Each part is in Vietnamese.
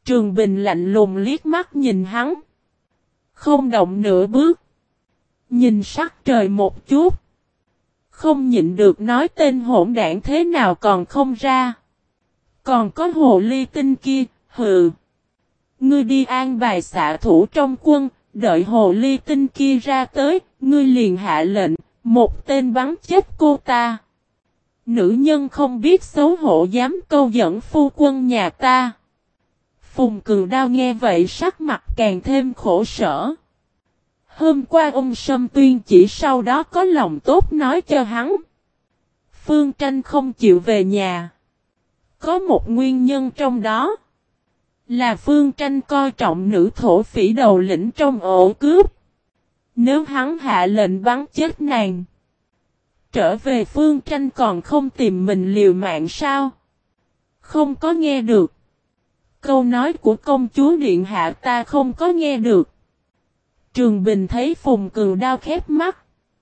Trường Bình lạnh lùng liếc mắt nhìn hắn. Không động nửa bước. Nhìn sắc trời một chút. Không nhịn được nói tên hỗn đảng thế nào còn không ra. Còn có hồ ly tinh kia, hừ. Ngươi đi an bài xạ thủ trong quân, đợi hồ ly tinh kia ra tới, ngươi liền hạ lệnh, một tên bắn chết cô ta. Nữ nhân không biết xấu hổ dám câu dẫn phu quân nhà ta. Phùng Cừu Đao nghe vậy sắc mặt càng thêm khổ sở. Hôm qua ông Sâm Tuyên chỉ sau đó có lòng tốt nói cho hắn. Phương Tranh không chịu về nhà. Có một nguyên nhân trong đó. Là Phương Tranh coi trọng nữ thổ phỉ đầu lĩnh trong ổ cướp. Nếu hắn hạ lệnh bắn chết nàng. Trở về Phương Tranh còn không tìm mình liều mạng sao? Không có nghe được. Câu nói của công chúa Điện Hạ ta không có nghe được. Trường Bình thấy Phùng Cừu Đao khép mắt.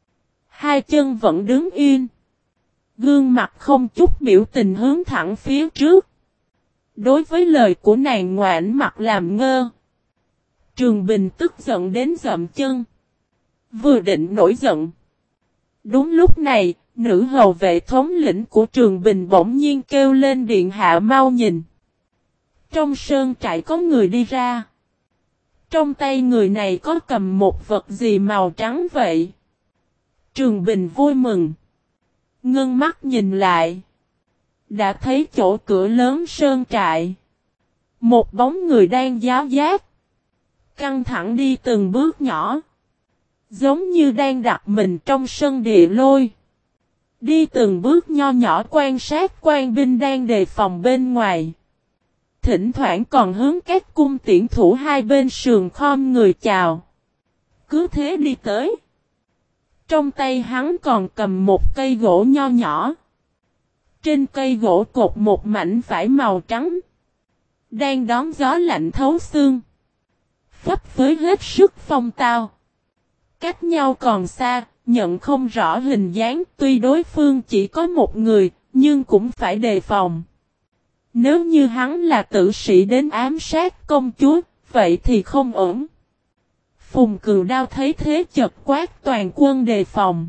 Hai chân vẫn đứng yên. Gương mặt không chút biểu tình hướng thẳng phía trước. Đối với lời của nàng ngoảnh mặt làm ngơ. Trường Bình tức giận đến dậm chân. Vừa định nổi giận. Đúng lúc này, nữ hầu vệ thống lĩnh của Trường Bình bỗng nhiên kêu lên Điện Hạ mau nhìn. Trong sơn trại có người đi ra. Trong tay người này có cầm một vật gì màu trắng vậy? Trường Bình vui mừng. Ngưng mắt nhìn lại. Đã thấy chỗ cửa lớn sơn trại. Một bóng người đang giáo giác. Căng thẳng đi từng bước nhỏ. Giống như đang đặt mình trong sân địa lôi. Đi từng bước nho nhỏ quan sát quan binh đang đề phòng bên ngoài. Thỉnh thoảng còn hướng các cung tiễn thủ hai bên sườn khom người chào. Cứ thế đi tới. Trong tay hắn còn cầm một cây gỗ nho nhỏ. Trên cây gỗ cột một mảnh vải màu trắng. Đang đón gió lạnh thấu xương. Phấp phới hết sức phong tao. Cách nhau còn xa, nhận không rõ hình dáng. Tuy đối phương chỉ có một người, nhưng cũng phải đề phòng. Nếu như hắn là tử sĩ đến ám sát công chúa, vậy thì không ổn. Phùng Cừu Đao thấy thế chợt quát toàn quân đề phòng.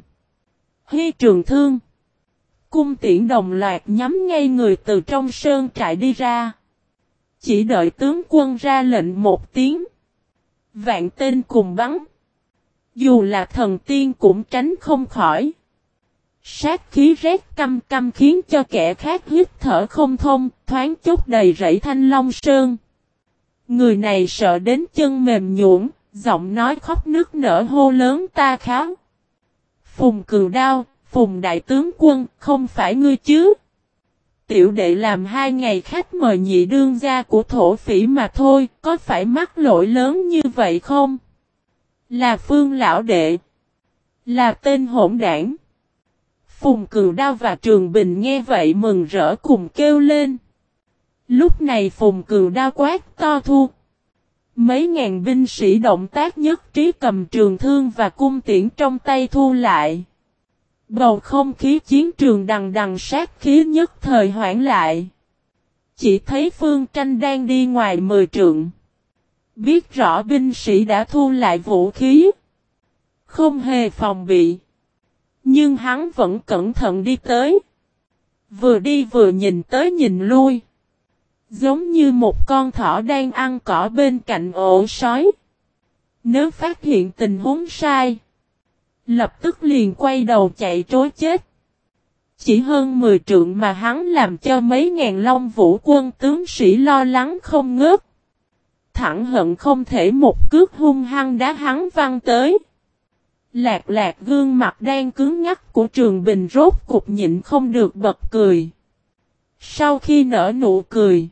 Hy trường thương. Cung tiễn đồng loạt nhắm ngay người từ trong sơn trại đi ra. Chỉ đợi tướng quân ra lệnh một tiếng. Vạn tên cùng bắn. Dù là thần tiên cũng tránh không khỏi. Sát khí rét căm căm khiến cho kẻ khác hít thở không thông, thoáng chốc đầy rẫy Thanh Long Sơn. Người này sợ đến chân mềm nhũn, giọng nói khóc nức nở hô lớn ta kháo. Phùng Cừu Đao, Phùng đại tướng quân, không phải ngươi chứ? Tiểu đệ làm 2 ngày khách mời nhị đương gia của thổ phỉ mà thôi, có phải mắc lỗi lớn như vậy không? Là Phương lão đệ. Là tên hỗn đảng. Phùng Cừu Đao và Trường Bình nghe vậy mừng rỡ cùng kêu lên. Lúc này Phùng Cừu Đao quát to thu. Mấy ngàn binh sĩ động tác nhất trí cầm trường thương và cung tiễn trong tay thu lại. Bầu không khí chiến trường đằng đằng sát khí nhất thời hoãn lại. Chỉ thấy Phương Tranh đang đi ngoài 10 trượng. Biết rõ binh sĩ đã thu lại vũ khí. Không hề phòng bị. Nhưng hắn vẫn cẩn thận đi tới. Vừa đi vừa nhìn tới nhìn lui. Giống như một con thỏ đang ăn cỏ bên cạnh ổ sói. Nếu phát hiện tình huống sai. Lập tức liền quay đầu chạy trối chết. Chỉ hơn 10 trượng mà hắn làm cho mấy ngàn Long Vũ quân tướng sĩ lo lắng không ngớt. Thẳng hận không thể một cước hung hăng đá hắn văng tới. Lạc lạc gương mặt đang cứng ngắc của Trường Bình rốt cục nhịn không được bật cười. Sau khi nở nụ cười.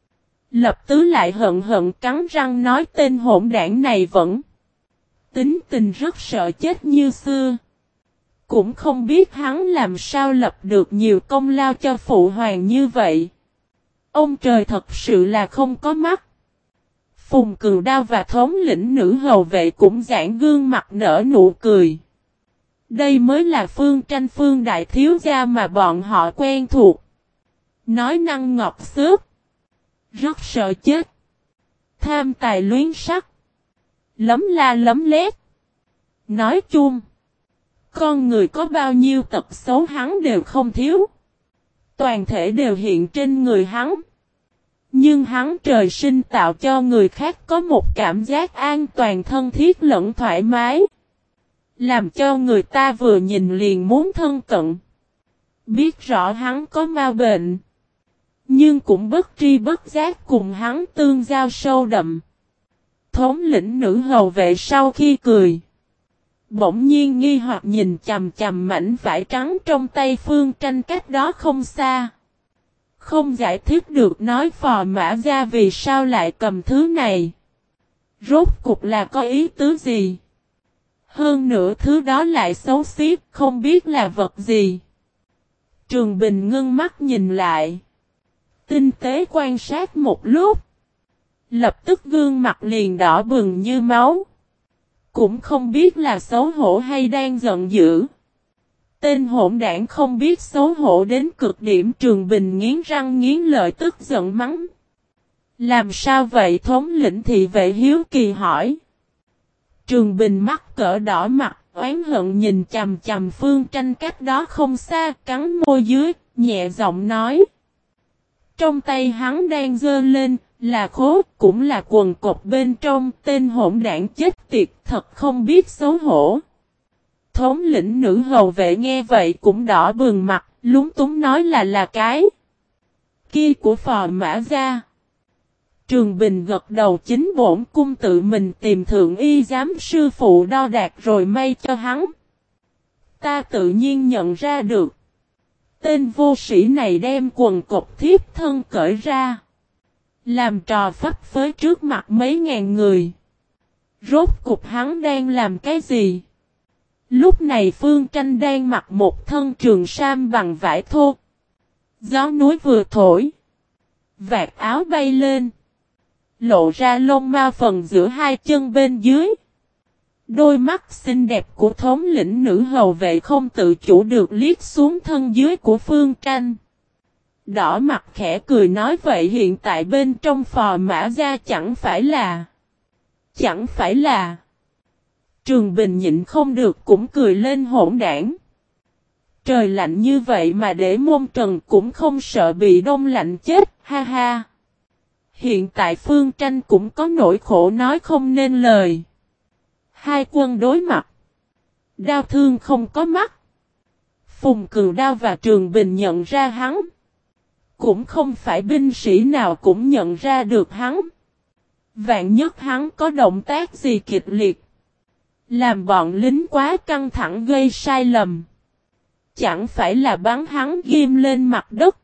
Lập tứ lại hận hận cắn răng nói tên hỗn đảng này vẫn. Tính tình rất sợ chết như xưa. Cũng không biết hắn làm sao lập được nhiều công lao cho phụ hoàng như vậy. Ông trời thật sự là không có mắt. Phùng Cừu Đao và thống lĩnh nữ hầu vệ cũng giãn gương mặt nở nụ cười. Đây mới là Phương Tranh Phương đại thiếu gia mà bọn họ quen thuộc. Nói năng ngọt xớt. Rất sợ chết. tham tài luyến sắc. Lấm la lấm lét. Nói chung, con người có bao nhiêu tật xấu hắn đều không thiếu. Toàn thể đều hiện trên người hắn. Nhưng hắn trời sinh tạo cho người khác có một cảm giác an toàn thân thiết lẫn thoải mái. Làm cho người ta vừa nhìn liền muốn thân cận. Biết rõ hắn có ma bệnh. Nhưng cũng bất tri bất giác cùng hắn tương giao sâu đậm. Thống lĩnh nữ hầu vệ sau khi cười. Bỗng nhiên nghi hoặc nhìn chằm chằm mảnh vải trắng trong tay Phương Tranh cách đó không xa. Không giải thích được nói Phò Mã Gia vì sao lại cầm thứ này. Rốt cục là có ý tứ gì? Hơn nữa thứ đó lại xấu xí, không biết là vật gì. Trường Bình ngưng mắt nhìn lại. Tinh tế quan sát một lúc. Lập tức gương mặt liền đỏ bừng như máu. Cũng không biết là xấu hổ hay đang giận dữ. Tên hỗn đảng không biết xấu hổ đến cực điểm. Trường Bình nghiến răng nghiến lợi tức giận mắng. Làm sao vậy thống lĩnh thị vệ hiếu kỳ hỏi. Trường Bình mắt cỡ đỏ mặt, oán hận nhìn chằm chằm Phương Tranh cách đó không xa, cắn môi dưới, nhẹ giọng nói. Trong tay hắn đang giơ lên, là khố, cũng là quần cộc bên trong, tên hỗn đảng chết tiệt thật không biết xấu hổ. Thống lĩnh nữ hầu vệ nghe vậy cũng đỏ bừng mặt, lúng túng nói là cái kia của Phò Mã Gia. Trường Bình gật đầu chính bổn cung tự mình tìm thượng y giám sư phụ đo đạc rồi may cho hắn. Ta tự nhiên nhận ra được. Tên vô sĩ này đem quần cộc thiếp thân cởi ra. Làm trò phấp phới trước mặt mấy ngàn người. Rốt cục hắn đang làm cái gì? Lúc này Phương Tranh đang mặc một thân trường sam bằng vải thô. Gió núi vừa thổi. Vạt áo bay lên. Lộ ra lông ma phần giữa hai chân bên dưới. Đôi mắt xinh đẹp của thống lĩnh nữ hầu vệ không tự chủ được liếc xuống thân dưới của Phương Tranh. Đỏ mặt khẽ cười nói vậy hiện tại bên trong Phò Mã Gia chẳng phải là. Trường Bình nhịn không được cũng cười lên hỗn đảng. Trời lạnh như vậy mà để môn trần cũng không sợ bị đông lạnh chết, ha ha. Hiện tại Phương Tranh cũng có nỗi khổ nói không nên lời. Hai quân đối mặt. Đao thương không có mắt. Phùng Cừu Đao và Trường Bình nhận ra hắn. Cũng không phải binh sĩ nào cũng nhận ra được hắn. Vạn nhất hắn có động tác gì kịch liệt. Làm bọn lính quá căng thẳng gây sai lầm. Chẳng phải là bắn hắn ghim lên mặt đất.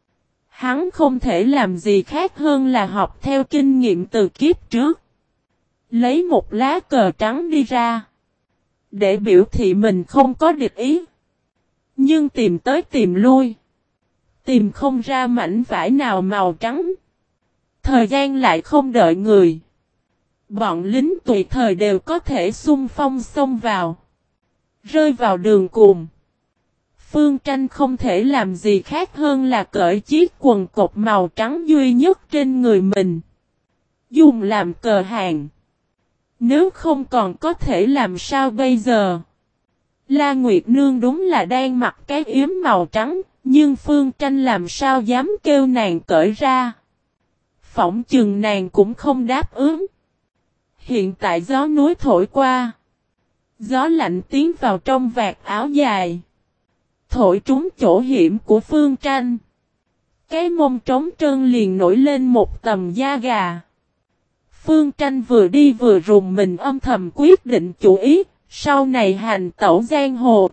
Hắn không thể làm gì khác hơn là học theo kinh nghiệm từ kiếp trước. Lấy một lá cờ trắng đi ra. Để biểu thị mình không có địch ý. Nhưng tìm tới tìm lui. Tìm không ra mảnh vải nào màu trắng. Thời gian lại không đợi người. Bọn lính tùy thời đều có thể xung phong xông vào. Rơi vào đường cùng. Phương Tranh không thể làm gì khác hơn là cởi chiếc quần cộc màu trắng duy nhất trên người mình. Dùng làm cờ hàng. Nếu không còn có thể làm sao bây giờ? La Nguyệt Nương đúng là đang mặc cái yếm màu trắng, nhưng Phương Tranh làm sao dám kêu nàng cởi ra? Phỏng chừng nàng cũng không đáp ứng. Hiện tại gió núi thổi qua. Gió lạnh tiến vào trong vạt áo dài. Thổi trúng chỗ hiểm của Phương Tranh. Cái mông trống trơn liền nổi lên một tầm da gà. Phương Tranh vừa đi vừa rùng mình âm thầm quyết định chủ ý, sau này hành tẩu giang hồ.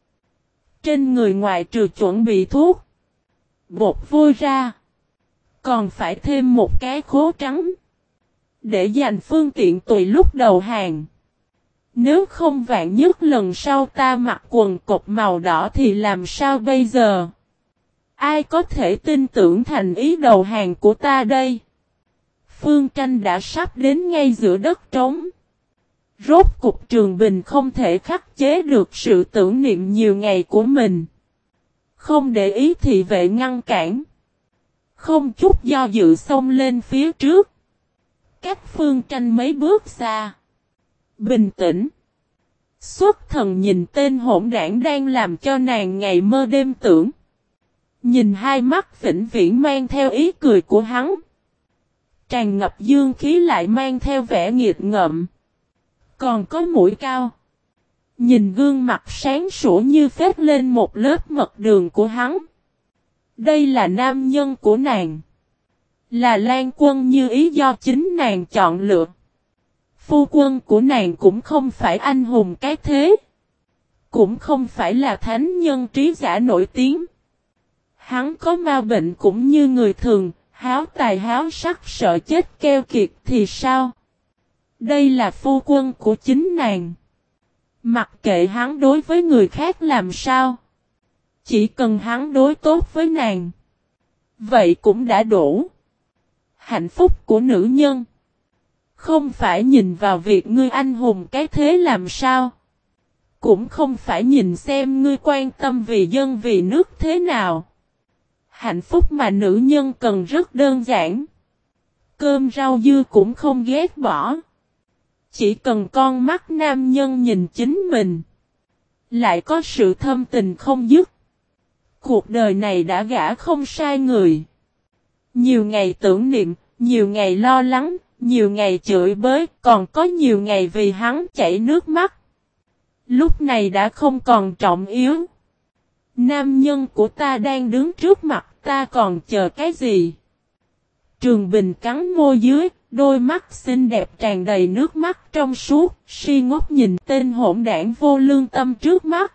Trên người ngoài trừ chuẩn bị thuốc, bột vôi ra, còn phải thêm một cái khố trắng, để dành phương tiện tùy lúc đầu hàng. Nếu không vạn nhất lần sau ta mặc quần cộc màu đỏ thì làm sao bây giờ? Ai có thể tin tưởng thành ý đầu hàng của ta đây? Phương Tranh đã sắp đến ngay giữa đất trống. Rốt cục Trường Bình không thể khắc chế được sự tưởng niệm nhiều ngày của mình. Không để ý thị vệ ngăn cản. Không chút do dự xông lên phía trước. Cách Phương Tranh mấy bước xa. Bình tĩnh. Xuất thần nhìn tên hỗn đảng đang làm cho nàng ngày mơ đêm tưởng. Nhìn hai mắt vĩnh viễn mang theo ý cười của hắn. Tràn ngập dương khí lại mang theo vẻ nghiệt ngợm. Còn có mũi cao. Nhìn gương mặt sáng sủa như phết lên một lớp mật đường của hắn. Đây là nam nhân của nàng. Là Lan Quân như ý do chính nàng chọn lựa. Phu quân của nàng cũng không phải anh hùng cái thế. Cũng không phải là thánh nhân trí giả nổi tiếng. Hắn có ma bệnh cũng như người thường, háo tài háo sắc sợ chết keo kiệt thì sao? Đây là phu quân của chính nàng. Mặc kệ hắn đối với người khác làm sao. Chỉ cần hắn đối tốt với nàng. Vậy cũng đã đủ. Hạnh phúc của nữ nhân. Không phải nhìn vào việc ngươi anh hùng cái thế làm sao. Cũng không phải nhìn xem ngươi quan tâm vì dân vì nước thế nào. Hạnh phúc mà nữ nhân cần rất đơn giản. Cơm rau dưa cũng không ghét bỏ. Chỉ cần con mắt nam nhân nhìn chính mình. Lại có sự thâm tình không dứt. Cuộc đời này đã gả không sai người. Nhiều ngày tưởng niệm, nhiều ngày lo lắng, nhiều ngày chửi bới, còn có nhiều ngày vì hắn chảy nước mắt. Lúc này đã không còn trọng yếu. Nam nhân của ta đang đứng trước mặt, ta còn chờ cái gì? Trường Bình cắn môi dưới, đôi mắt xinh đẹp tràn đầy nước mắt trong suốt, si ngốc nhìn tên hỗn đảng vô lương tâm trước mắt.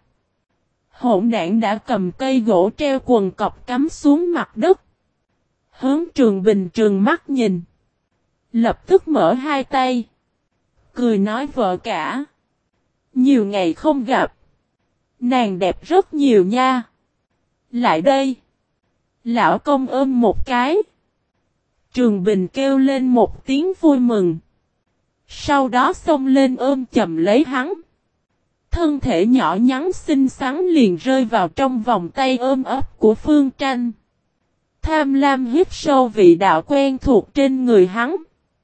Hỗn đảng đã cầm cây gỗ treo quần cọc cắm xuống mặt đất. Hướng Trường Bình trừng mắt nhìn. Lập tức mở hai tay. Cười nói vợ cả. Nhiều ngày không gặp. Nàng đẹp rất nhiều nha. Lại đây. Lão công ôm một cái. Trường Bình kêu lên một tiếng vui mừng. Sau đó xông lên ôm chầm lấy hắn. Thân thể nhỏ nhắn xinh xắn liền rơi vào trong vòng tay ôm ấp của Phương Tranh. Tham lam hít sâu vị đạo quen thuộc trên người hắn.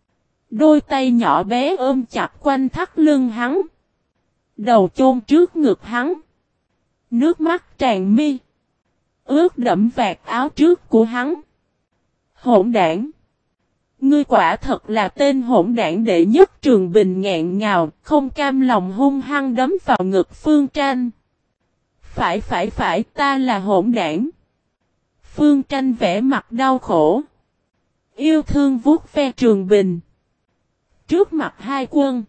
Đôi tay nhỏ bé ôm chặt quanh thắt lưng hắn. Đầu chôn trước ngực hắn. Nước mắt tràn mi. Ướt đẫm vạt áo trước của hắn. Hỗn đảng. Ngươi quả thật là tên hỗn đảng đệ nhất. Trường Bình nghẹn ngào, không cam lòng hung hăng đấm vào ngực Phương Tranh. Phải, ta là hỗn đảng. Phương Tranh vẽ mặt đau khổ. Yêu thương vuốt ve Trường Bình. Trước mặt hai quân.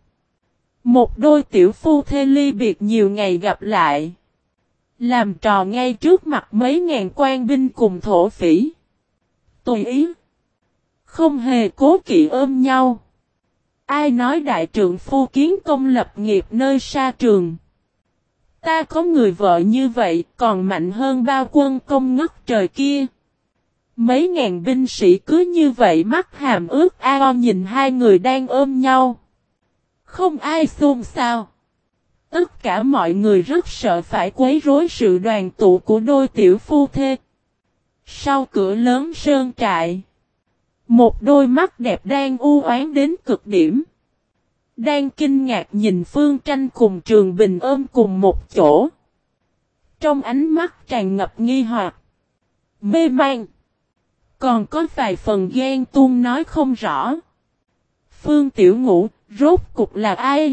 Một đôi tiểu phu thê ly biệt nhiều ngày gặp lại. Làm trò ngay trước mặt mấy ngàn quan binh cùng thổ phỉ. Tùy ý. Không hề cố kỵ ôm nhau. Ai nói đại trượng phu kiến công lập nghiệp nơi xa trường. Ta có người vợ như vậy còn mạnh hơn bao quân công ngất trời kia. Mấy ngàn binh sĩ cứ như vậy mắt hàm ướt ao nhìn hai người đang ôm nhau. Không ai xôn xao. Tất cả mọi người rất sợ phải quấy rối sự đoàn tụ của đôi tiểu phu thê. Sau cửa lớn sơn trại. Một đôi mắt đẹp đang u oán đến cực điểm. Đang kinh ngạc nhìn Phương Tranh cùng Trường Bình ôm cùng một chỗ. Trong ánh mắt tràn ngập nghi hoặc. Mê man. Còn có vài phần ghen tuông nói không rõ. Phương Tiểu Ngũ, rốt cục là ai?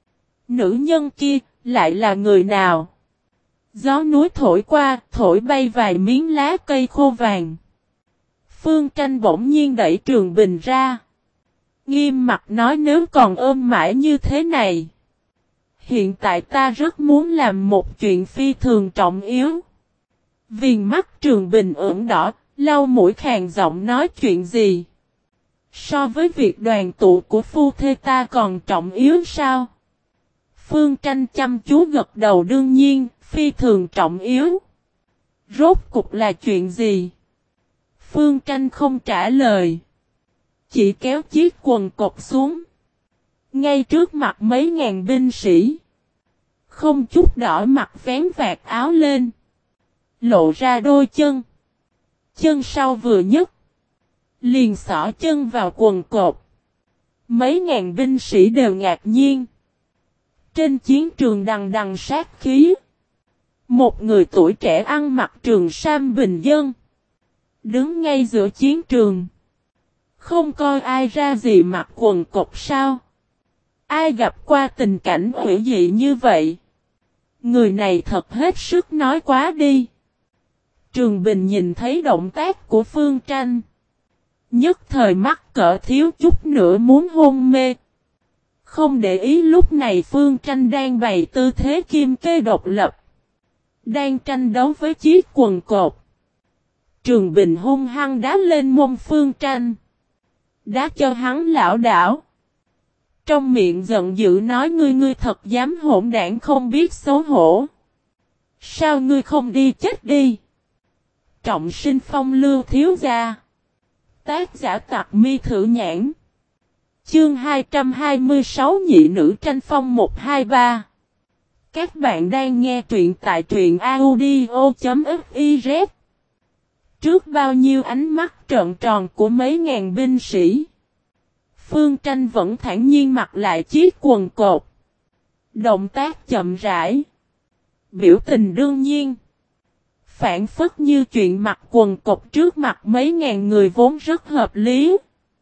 Nữ nhân kia, lại là người nào? Gió núi thổi qua, thổi bay vài miếng lá cây khô vàng. Phương Tranh bỗng nhiên đẩy Trường Bình ra. Nghiêm mặt nói nếu còn ôm mãi như thế này. Hiện tại ta rất muốn làm một chuyện phi thường trọng yếu. Viền mắt Trường Bình ửng đỏ, lau mũi khàn giọng nói chuyện gì? So với việc đoàn tụ của phu thê ta còn trọng yếu sao? Phương Tranh chăm chú gật đầu đương nhiên, phi thường trọng yếu. Rốt cục là chuyện gì? Phương Tranh không trả lời. Chỉ kéo chiếc quần cộc xuống. Ngay trước mặt mấy ngàn binh sĩ. Không chút đỏ mặt vén vạt áo lên. Lộ ra đôi chân. Chân sau vừa nhấc. Liền xỏ chân vào quần cột. Mấy ngàn binh sĩ đều ngạc nhiên. Trên chiến trường đằng đằng sát khí. Một người tuổi trẻ ăn mặc trường sam bình dân. Đứng ngay giữa chiến trường. Không coi ai ra gì mặc quần cộc sao. Ai gặp qua tình cảnh hủy dị như vậy. Người này thật hết sức nói quá đi. Trường Bình nhìn thấy động tác của Phương Tranh. Nhất thời mắt cỡ thiếu chút nữa muốn hôn mê. Không để ý lúc này Phương Tranh đang bày tư thế kim kê độc lập. Đang tranh đấu với chiếc quần cột. Trường Bình hung hăng đá lên mông Phương Tranh. Đá cho hắn lảo đảo. Trong miệng giận dữ nói ngươi thật dám hỗn đảng không biết xấu hổ. Sao ngươi không đi chết đi? Trọng Sinh Phong Lưu thiếu gia. Tác giả Tặc Mi Thử Nhãn. Chương 226 Nhị nữ tranh phong 123. Các bạn đang nghe truyện tại truyện audio.fiz. Trước bao nhiêu ánh mắt trợn tròn của mấy ngàn binh sĩ. Phương Tranh vẫn thản nhiên mặc lại chiếc quần cột. Động tác chậm rãi. Biểu tình đương nhiên. Phản phất như chuyện mặc quần cột trước mặt mấy ngàn người vốn rất hợp lý.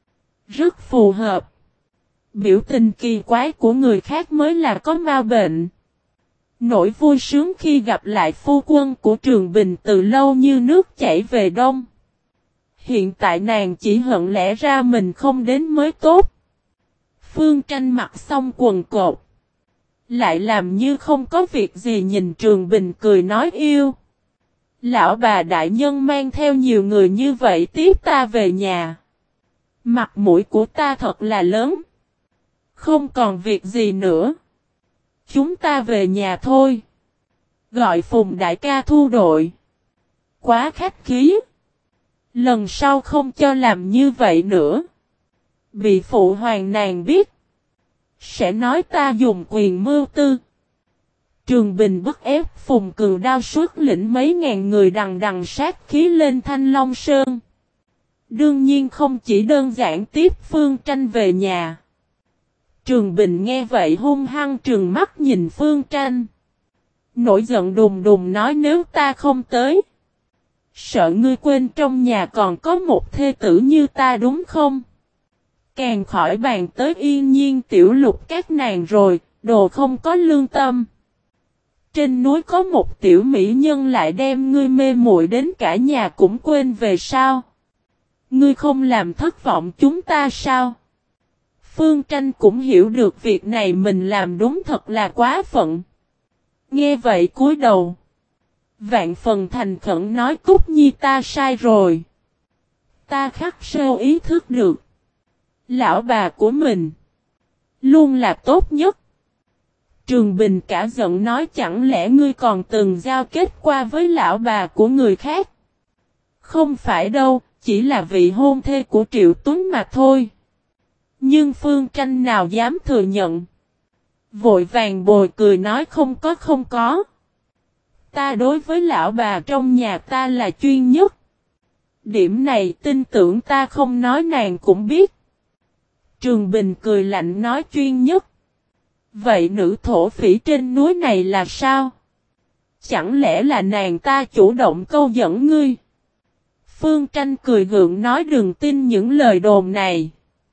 Rất phù hợp. Biểu tình kỳ quái của người khác mới là có ma bệnh. Nỗi vui sướng khi gặp lại phu quân của Trường Bình từ lâu như nước chảy về đông. Hiện tại nàng chỉ hận lẽ ra mình không đến mới tốt. Phương Tranh mặc xong quần cột. Lại làm như không có việc gì nhìn Trường Bình cười nói yêu. Lão bà đại nhân mang theo nhiều người như vậy tiếp ta về nhà. Mặt mũi của ta thật là lớn. Không còn việc gì nữa. Chúng ta về nhà thôi. Gọi Phùng đại ca thu đội. Quá khách khí. Lần sau không cho làm như vậy nữa. Bị phụ hoàng nàng biết. Sẽ nói ta dùng quyền mưu tư. Trường Bình bức ép Phùng Cừu Đao xuất lĩnh mấy ngàn người đằng đằng sát khí lên Thanh Long Sơn. Đương nhiên không chỉ đơn giản tiếp Phương Tranh về nhà. Trường Bình nghe vậy hung hăng trừng mắt nhìn Phương Tranh. Nổi giận đùng đùng nói nếu ta không tới. Sợ ngươi quên trong nhà còn có một thê tử như ta đúng không? Càng khỏi bàn tới Yên Nhiên tiểu lục các nàng rồi, đồ không có lương tâm. Trên núi có một tiểu mỹ nhân lại đem ngươi mê muội đến cả nhà cũng quên về sao? Ngươi không làm thất vọng chúng ta sao? Phương Tranh cũng hiểu được việc này mình làm đúng thật là quá phận. Nghe vậy cúi đầu. Vạn phần thành khẩn nói Cúc Nhi ta sai rồi. Ta khắc sâu ý thức được. Lão bà của mình. Luôn là tốt nhất. Trường Bình cả giận nói chẳng lẽ ngươi còn từng giao kết qua với lão bà của người khác. Không phải đâu, chỉ là vị hôn thê của Triệu Tuấn mà thôi. Nhưng Phương Tranh nào dám thừa nhận. Vội vàng bồi cười nói không có. Ta đối với lão bà trong nhà ta là chuyên nhất. Điểm này tin tưởng ta không nói nàng cũng biết. Trường Bình cười lạnh nói chuyên nhất. Vậy nữ thổ phỉ trên núi này là sao? Chẳng lẽ là nàng ta chủ động câu dẫn ngươi? Phương Tranh cười gượng nói đừng tin những lời đồn này.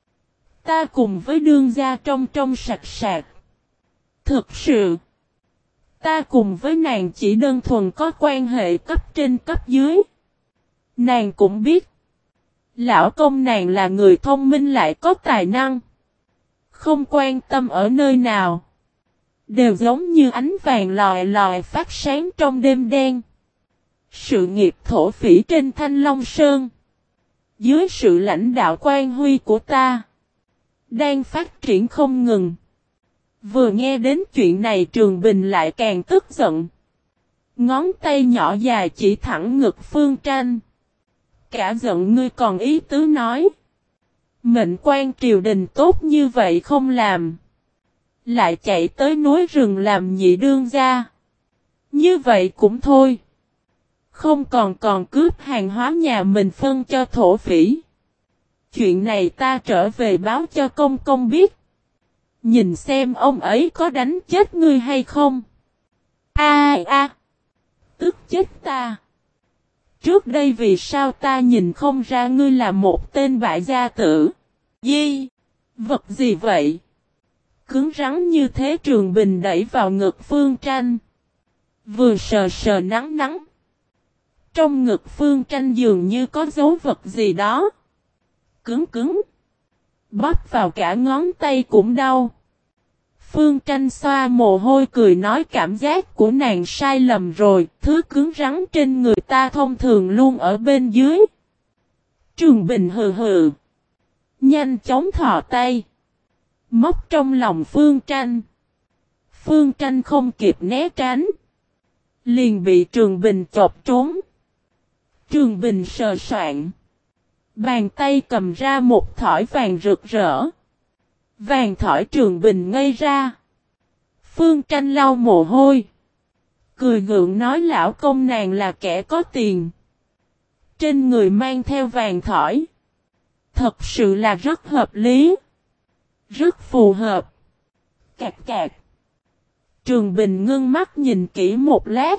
Ta cùng với đương gia trong sạch sạch. Thực sự, ta cùng với nàng chỉ đơn thuần có quan hệ cấp trên cấp dưới. Nàng cũng biết, lão công nàng là người thông minh lại có tài năng. Không quan tâm ở nơi nào. Đều giống như ánh vàng lòi lòi phát sáng trong đêm đen. Sự nghiệp thổ phỉ trên Thanh Long Sơn. Dưới sự lãnh đạo quan huy của ta. Đang phát triển không ngừng. Vừa nghe đến chuyện này Trường Bình lại càng tức giận. Ngón tay nhỏ dài chỉ thẳng ngực Phương Tranh. Cả giận ngươi còn ý tứ nói. Mệnh quan triều đình tốt như vậy không làm. Lại chạy tới núi rừng làm nhị đương gia. Như vậy cũng thôi. Không còn cướp hàng hóa nhà mình phân cho thổ phỉ. Chuyện này ta trở về báo cho công công biết. Nhìn xem ông ấy có đánh chết ngươi hay không. Tức chết ta. Trước đây vì sao ta nhìn không ra ngươi là một tên bại gia tử? Gì? Vật gì vậy? Cứng rắn như thế Trường Bình đẩy vào ngực Phương Tranh. Vừa sờ sờ nắng nắng. Trong ngực Phương Tranh dường như có dấu vật gì đó. Cứng cứng. Bóp vào cả ngón tay cũng đau. Phương Tranh xoa mồ hôi cười nói cảm giác của nàng sai lầm rồi. Thứ cứng rắn trên người ta thông thường luôn ở bên dưới. Trường Bình hừ hừ. Nhanh chóng thò tay. Móc trong lòng Phương Tranh. Phương Tranh không kịp né tránh. Liền bị Trường Bình chộp trốn. Trường Bình sờ soạn. Bàn tay cầm ra một thỏi vàng rực rỡ. Vàng thỏi Trường Bình ngây ra. Phương Tranh lau mồ hôi. Cười gượng nói lão công nàng là kẻ có tiền. Trên người mang theo vàng thỏi. Thật sự là rất hợp lý. Rất phù hợp. Cạc cạc. Trường Bình ngưng mắt nhìn kỹ một lát.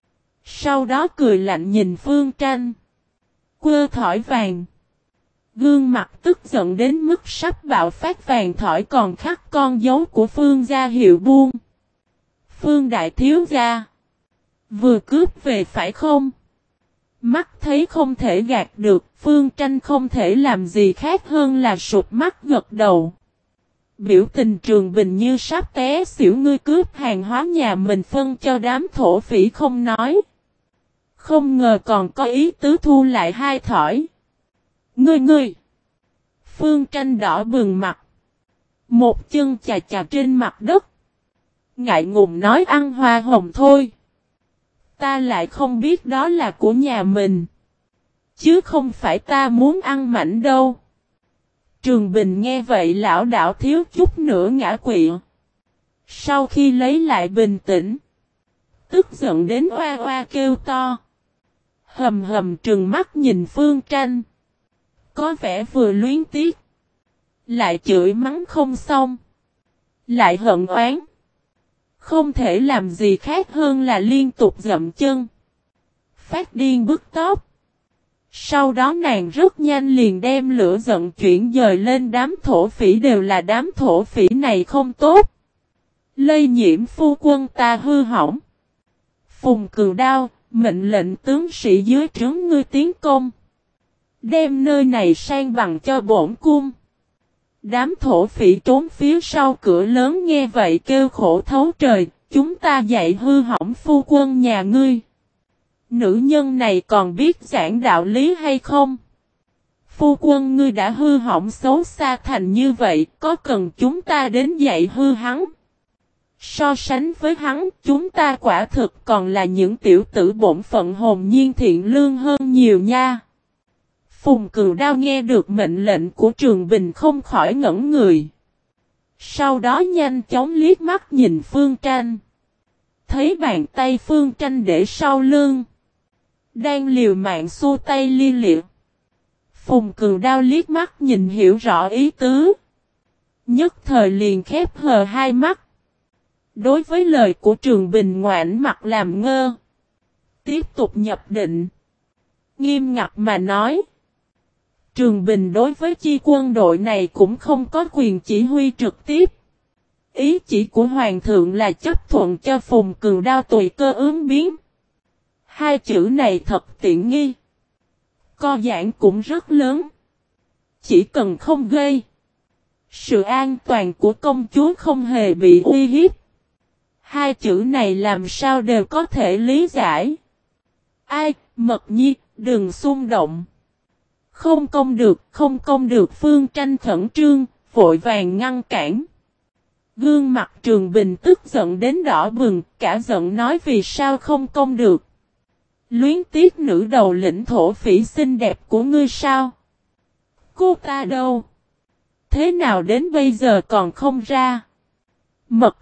Sau đó cười lạnh nhìn Phương Tranh. Quơ thỏi vàng. Gương mặt tức giận đến mức sắp bạo phát vàng thỏi còn khắc con dấu của Phương gia hiệu buôn. Phương đại thiếu gia. Vừa cướp về phải không? Mắt thấy không thể gạt được, Phương Tranh không thể làm gì khác hơn là sụp mắt gật đầu. Biểu tình Trường Bình như sắp té xỉu ngươi cướp hàng hóa nhà mình phân cho đám thổ phỉ không nói. Không ngờ còn có ý tứ thu lại hai thỏi. Ngươi. Phương Tranh đỏ bừng mặt. Một chân chà chà trên mặt đất. Ngại ngùng nói ăn hoa hồng thôi. Ta lại không biết đó là của nhà mình. Chứ không phải ta muốn ăn mảnh đâu. Trường Bình nghe vậy lão đảo thiếu chút nữa ngã quỵ. Sau khi lấy lại bình tĩnh. Tức giận đến oa oa kêu to. Hầm hầm trừng mắt nhìn Phương Tranh. Có vẻ vừa luyến tiếc. Lại chửi mắng không xong. Lại hận oán. Không thể làm gì khác hơn là liên tục dậm chân. Phát điên bức tóc. Sau đó nàng rất nhanh liền đem lửa giận chuyển dời lên đám thổ phỉ đều là đám thổ phỉ này không tốt. Lây nhiễm phu quân ta hư hỏng. Phùng Cừu Đao, mệnh lệnh tướng sĩ dưới trướng ngươi tiến công. Đem nơi này sang bằng cho bổn cung. Đám thổ phỉ trốn phía sau cửa lớn nghe vậy kêu khổ thấu trời, chúng ta dạy hư hỏng phu quân nhà ngươi. Nữ nhân này còn biết giảng đạo lý hay không? Phu quân ngươi đã hư hỏng xấu xa thành như vậy, có cần chúng ta đến dạy hư hắn? So sánh với hắn, chúng ta quả thực còn là những tiểu tử bổn phận hồn nhiên thiện lương hơn nhiều nha. Phùng Cừu Đao nghe được mệnh lệnh của Trường Bình không khỏi ngẩn người. Sau đó nhanh chóng liếc mắt nhìn Phương Tranh. Thấy bàn tay Phương Tranh để sau lưng. Đang liều mạng xua tay li liệt. Phùng Cừu Đao liếc mắt nhìn hiểu rõ ý tứ. Nhất thời liền khép hờ hai mắt. Đối với lời của Trường Bình ngoảnh mặt làm ngơ. Tiếp tục nhập định. Nghiêm ngặt mà nói. Trường Bình đối với chi quân đội này cũng không có quyền chỉ huy trực tiếp. Ý chỉ của Hoàng thượng là chấp thuận cho Phùng Cừu Đao tùy cơ ứng biến. Hai chữ này thật tiện nghi. Co giãn cũng rất lớn. Chỉ cần không gây. Sự an toàn của công chúa không hề bị uy hiếp. Hai chữ này làm sao đều có thể lý giải. Ai, Mật Nhi, đừng xung động. Không công được Phương Tranh khẩn trương, vội vàng ngăn cản. Gương mặt Trường Bình tức giận đến đỏ bừng, cả giận nói vì sao không công được. Luyến tiếc nữ đầu lĩnh thổ phỉ xinh đẹp của ngươi sao? Cô ta đâu? Thế nào đến bây giờ còn không ra? Mật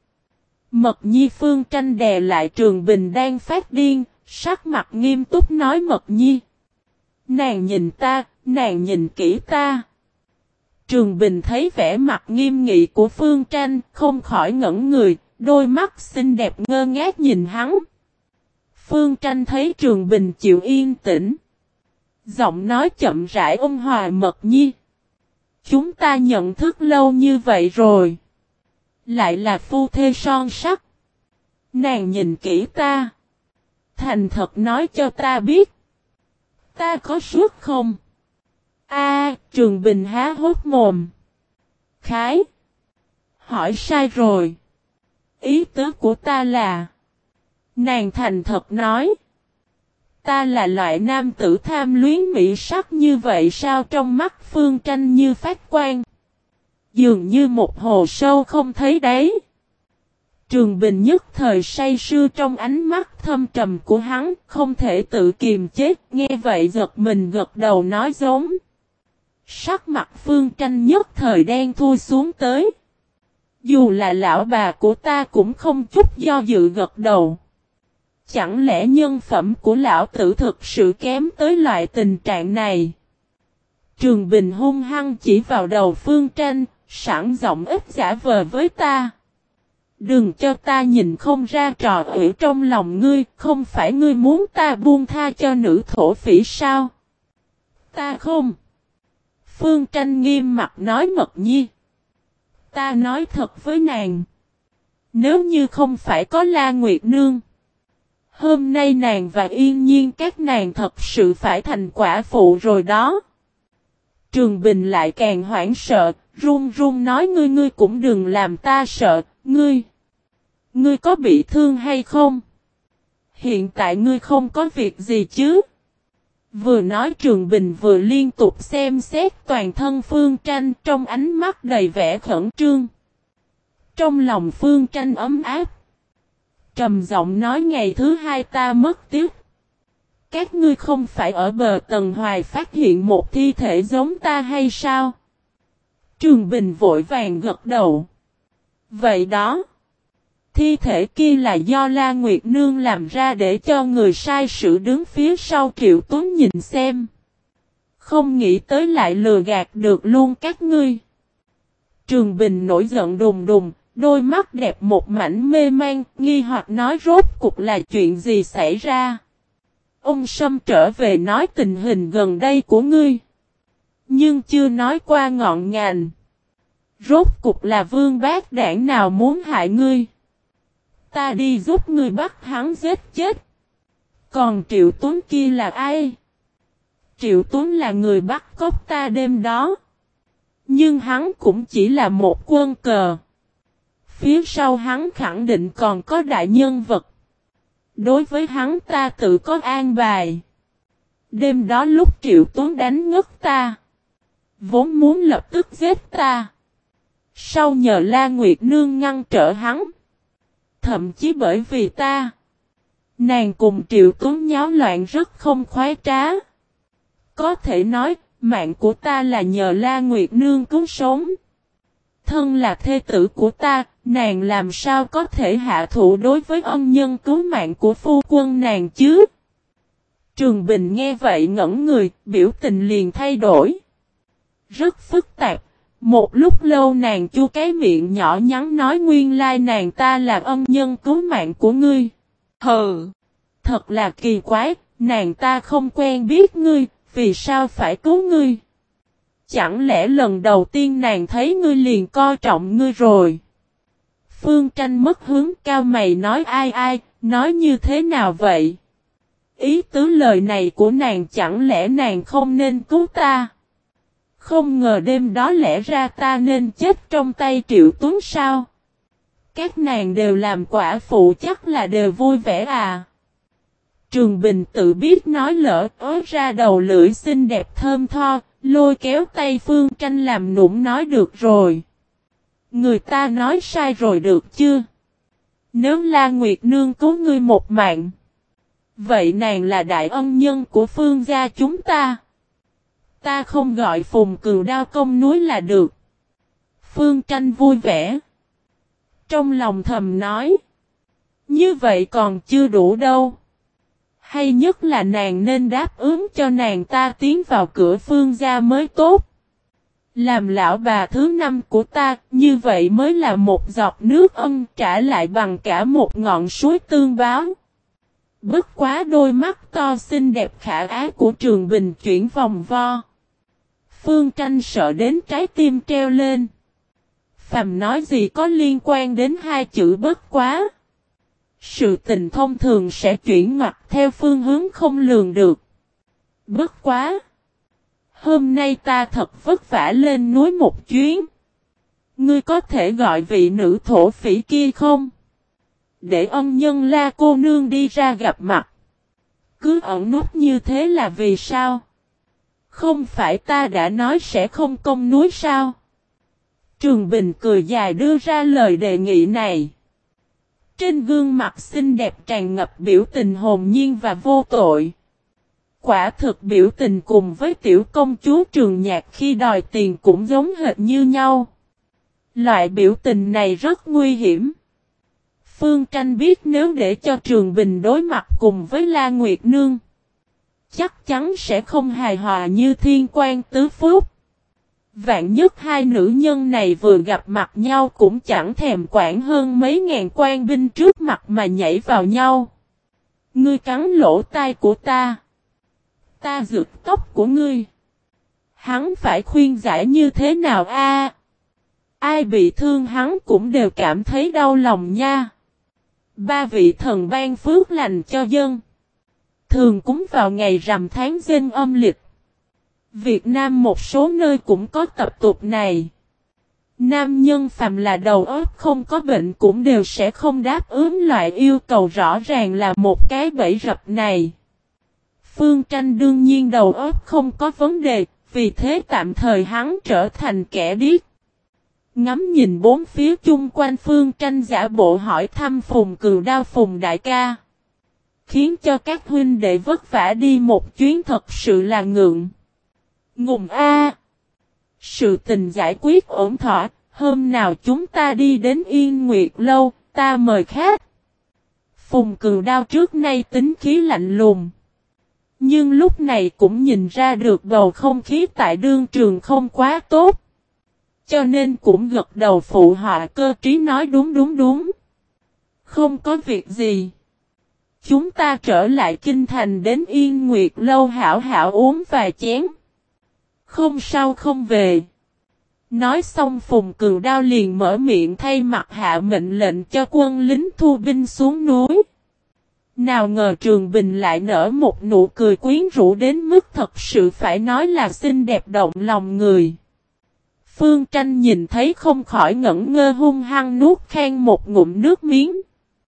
Nhi Phương Tranh đè lại Trường Bình đang phát điên, sắc mặt nghiêm túc nói Mật Nhi. Nàng nhìn ta, Nàng nhìn kỹ ta. Trường Bình thấy vẻ mặt nghiêm nghị của Phương Tranh, không khỏi ngẩn người, đôi mắt xinh đẹp ngơ ngác nhìn hắn. Phương Tranh thấy Trường Bình chịu yên tĩnh. Giọng nói chậm rãi ôn hòa mật nhi. Chúng ta nhận thức lâu như vậy rồi. Lại là phu thê son sắc. Nàng nhìn kỹ ta. Thành thật nói cho ta biết. Ta có suốt không? Trường Bình há hốc mồm. Khái. Hỏi sai rồi. Ý tứ của ta là. Nàng thành thật nói. Ta là loại nam tử tham luyến mỹ sắc như vậy sao? Trong mắt Phương Tranh như phát quang. Dường như một hồ sâu không thấy đáy. Trường Bình nhất thời say sưa trong ánh mắt thâm trầm của hắn, không thể tự kiềm chế, nghe vậy giật mình gật đầu nói giống. Sắc mặt Phương Tranh nhất thời đen thui xuống tới. Dù là lão bà của ta cũng không chút do dự gật đầu. Chẳng lẽ nhân phẩm của lão tử thực sự kém tới loại tình trạng này? Trường Bình hung hăng chỉ vào đầu Phương Tranh, sẵn giọng ít giả vờ với ta. Đừng cho ta nhìn không ra trò ủy trong lòng ngươi, không phải ngươi muốn ta buông tha cho nữ thổ phỉ sao? Ta không. Phương Tranh nghiêm mặt nói mật nhi. Ta nói thật với nàng. Nếu như không phải có La Nguyệt Nương. Hôm nay nàng và Yên Nhiên các nàng thật sự phải thành quả phụ rồi đó. Trường Bình lại càng hoảng sợ, run run nói ngươi cũng đừng làm ta sợ, ngươi có bị thương hay không? Hiện tại ngươi không có việc gì chứ? Vừa nói Trường Bình vừa liên tục xem xét toàn thân Phương Tranh trong ánh mắt đầy vẻ khẩn trương. Trong lòng Phương Tranh ấm áp. Trầm giọng nói ngày thứ hai ta mất tiếc. Các ngươi không phải ở bờ Tần Hoài phát hiện một thi thể giống ta hay sao? Trường Bình vội vàng gật đầu. Vậy đó. Thi thể kia là do La Nguyệt Nương làm ra để cho người sai sự đứng phía sau Triệu Tuấn nhìn xem. Không nghĩ tới lại lừa gạt được luôn các ngươi. Trường Bình nổi giận đùng đùng, đôi mắt đẹp một mảnh mê man, nghi hoặc nói rốt cục là chuyện gì xảy ra. Ông Sâm trở về nói tình hình gần đây của ngươi. Nhưng chưa nói qua ngọn ngành. Rốt cục là vương bác đảng nào muốn hại ngươi. Ta đi giúp ngươi bắt hắn giết chết. Còn Triệu Tuấn kia là ai? Triệu Tuấn là người bắt cóc ta đêm đó. Nhưng hắn cũng chỉ là một quân cờ. Phía sau hắn khẳng định còn có đại nhân vật. Đối với hắn ta tự có an bài. Đêm đó lúc Triệu Tuấn đánh ngất ta. Vốn muốn lập tức giết ta. Sau nhờ La Nguyệt Nương ngăn trở hắn. Thậm chí bởi vì ta. Nàng cùng Triệu Tuấn nháo loạn rất không khoái trá. Có thể nói, mạng của ta là nhờ La Nguyệt Nương cứu sống. Thân là thê tử của ta, nàng làm sao có thể hạ thủ đối với ân nhân cứu mạng của phu quân nàng chứ? Trường Bình nghe vậy ngẩn người, biểu tình liền thay đổi. Rất phức tạp. Một lúc lâu nàng chu cái miệng nhỏ nhắn nói nguyên lai nàng ta là ân nhân cứu mạng của ngươi. Hừ, thật là kỳ quái, nàng ta không quen biết ngươi, vì sao phải cứu ngươi? Chẳng lẽ lần đầu tiên nàng thấy ngươi liền coi trọng ngươi rồi? Phương Tranh mất hướng cao mày nói ai, nói như thế nào vậy? Ý tứ lời này của nàng chẳng lẽ nàng không nên cứu ta? Không ngờ đêm đó lẽ ra ta nên chết trong tay Triệu Tuấn sao? Các nàng đều làm quả phụ chắc là đều vui vẻ à? Trường Bình tự biết nói lỡ ớ ra đầu lưỡi xinh đẹp thơm tho, lôi kéo tay Phương Tranh làm nũng nói được rồi. Người ta nói sai rồi được chưa? Nếu La Nguyệt Nương cứu ngươi một mạng, vậy nàng là đại ân nhân của Phương gia chúng ta. Ta không gọi Phùng Cừu Đao công núi là được. Phương Tranh vui vẻ. Trong lòng thầm nói. Như vậy còn chưa đủ đâu. Hay nhất là nàng nên đáp ứng cho nàng ta tiến vào cửa Phương gia mới tốt. Làm lão bà thứ 5 của ta, như vậy mới là một giọt nước ân trả lại bằng cả một ngọn suối tương báo. Bất quá đôi mắt to xinh đẹp khả ái của Trường Bình chuyển vòng vo. Phương Tranh sợ đến trái tim treo lên. Phàm nói gì có liên quan đến hai chữ bất quá. Sự tình thông thường sẽ chuyển ngoặt theo phương hướng không lường được. Bất quá. Hôm nay ta thật vất vả lên núi một chuyến. Ngươi có thể gọi vị nữ thổ phỉ kia không? Để ân nhân La cô nương đi ra gặp mặt. Cứ ẩn nút như thế là vì sao? Không phải ta đã nói sẽ không công núi sao? Trường Bình cười dài đưa ra lời đề nghị này. Trên gương mặt xinh đẹp tràn ngập biểu tình hồn nhiên và vô tội. Quả thực biểu tình cùng với tiểu công chúa Trường Nhạc khi đòi tiền cũng giống hệt như nhau. Loại biểu tình này rất nguy hiểm. Phương Tranh biết nếu để cho Trường Bình đối mặt cùng với La Nguyệt Nương, chắc chắn sẽ không hài hòa như thiên quan tứ phúc. Vạn nhất hai nữ nhân này vừa gặp mặt nhau cũng chẳng thèm quản hơn mấy ngàn quan binh trước mặt mà nhảy vào nhau. Ngươi cắn lỗ tai của ta. Ta rượt tóc của ngươi. Hắn phải khuyên giải như thế nào a? Ai bị thương hắn cũng đều cảm thấy đau lòng nha. Ba vị thần ban phước lành cho dân. Thường cúng vào ngày rằm tháng Giêng âm lịch. Việt Nam một số nơi cũng có tập tục này. Nam nhân phàm là đầu óc không có bệnh cũng đều sẽ không đáp ứng loại yêu cầu rõ ràng là một cái bẫy rập này. Phương Tranh đương nhiên đầu óc không có vấn đề, vì thế tạm thời hắn trở thành kẻ điếc. Ngắm nhìn bốn phía chung quanh Phương Tranh giả bộ hỏi thăm Phùng Cừu Đao Phùng đại ca. Khiến cho các huynh đệ vất vả đi một chuyến thật sự là ngượng. Ngùng a. Sự tình giải quyết ổn thỏa, hôm nào chúng ta đi đến Yên Nguyệt Lâu, ta mời khách. Phùng Cừu Đao trước nay tính khí lạnh lùng. Nhưng lúc này cũng nhìn ra được bầu không khí tại đương trường không quá tốt. Cho nên cũng gật đầu phụ họa cơ trí nói đúng. Không có việc gì. Chúng ta trở lại kinh thành đến Yên Nguyệt Lâu hảo hảo uống vài chén. Không sao không về. Nói xong Phùng Cừu Đao liền mở miệng thay mặt hạ mệnh lệnh cho quân lính thu binh xuống núi. Nào ngờ Trường Bình lại nở một nụ cười quyến rũ đến mức thật sự phải nói là xinh đẹp động lòng người. Phương Tranh nhìn thấy không khỏi ngẩn ngơ hung hăng nuốt khan một ngụm nước miếng.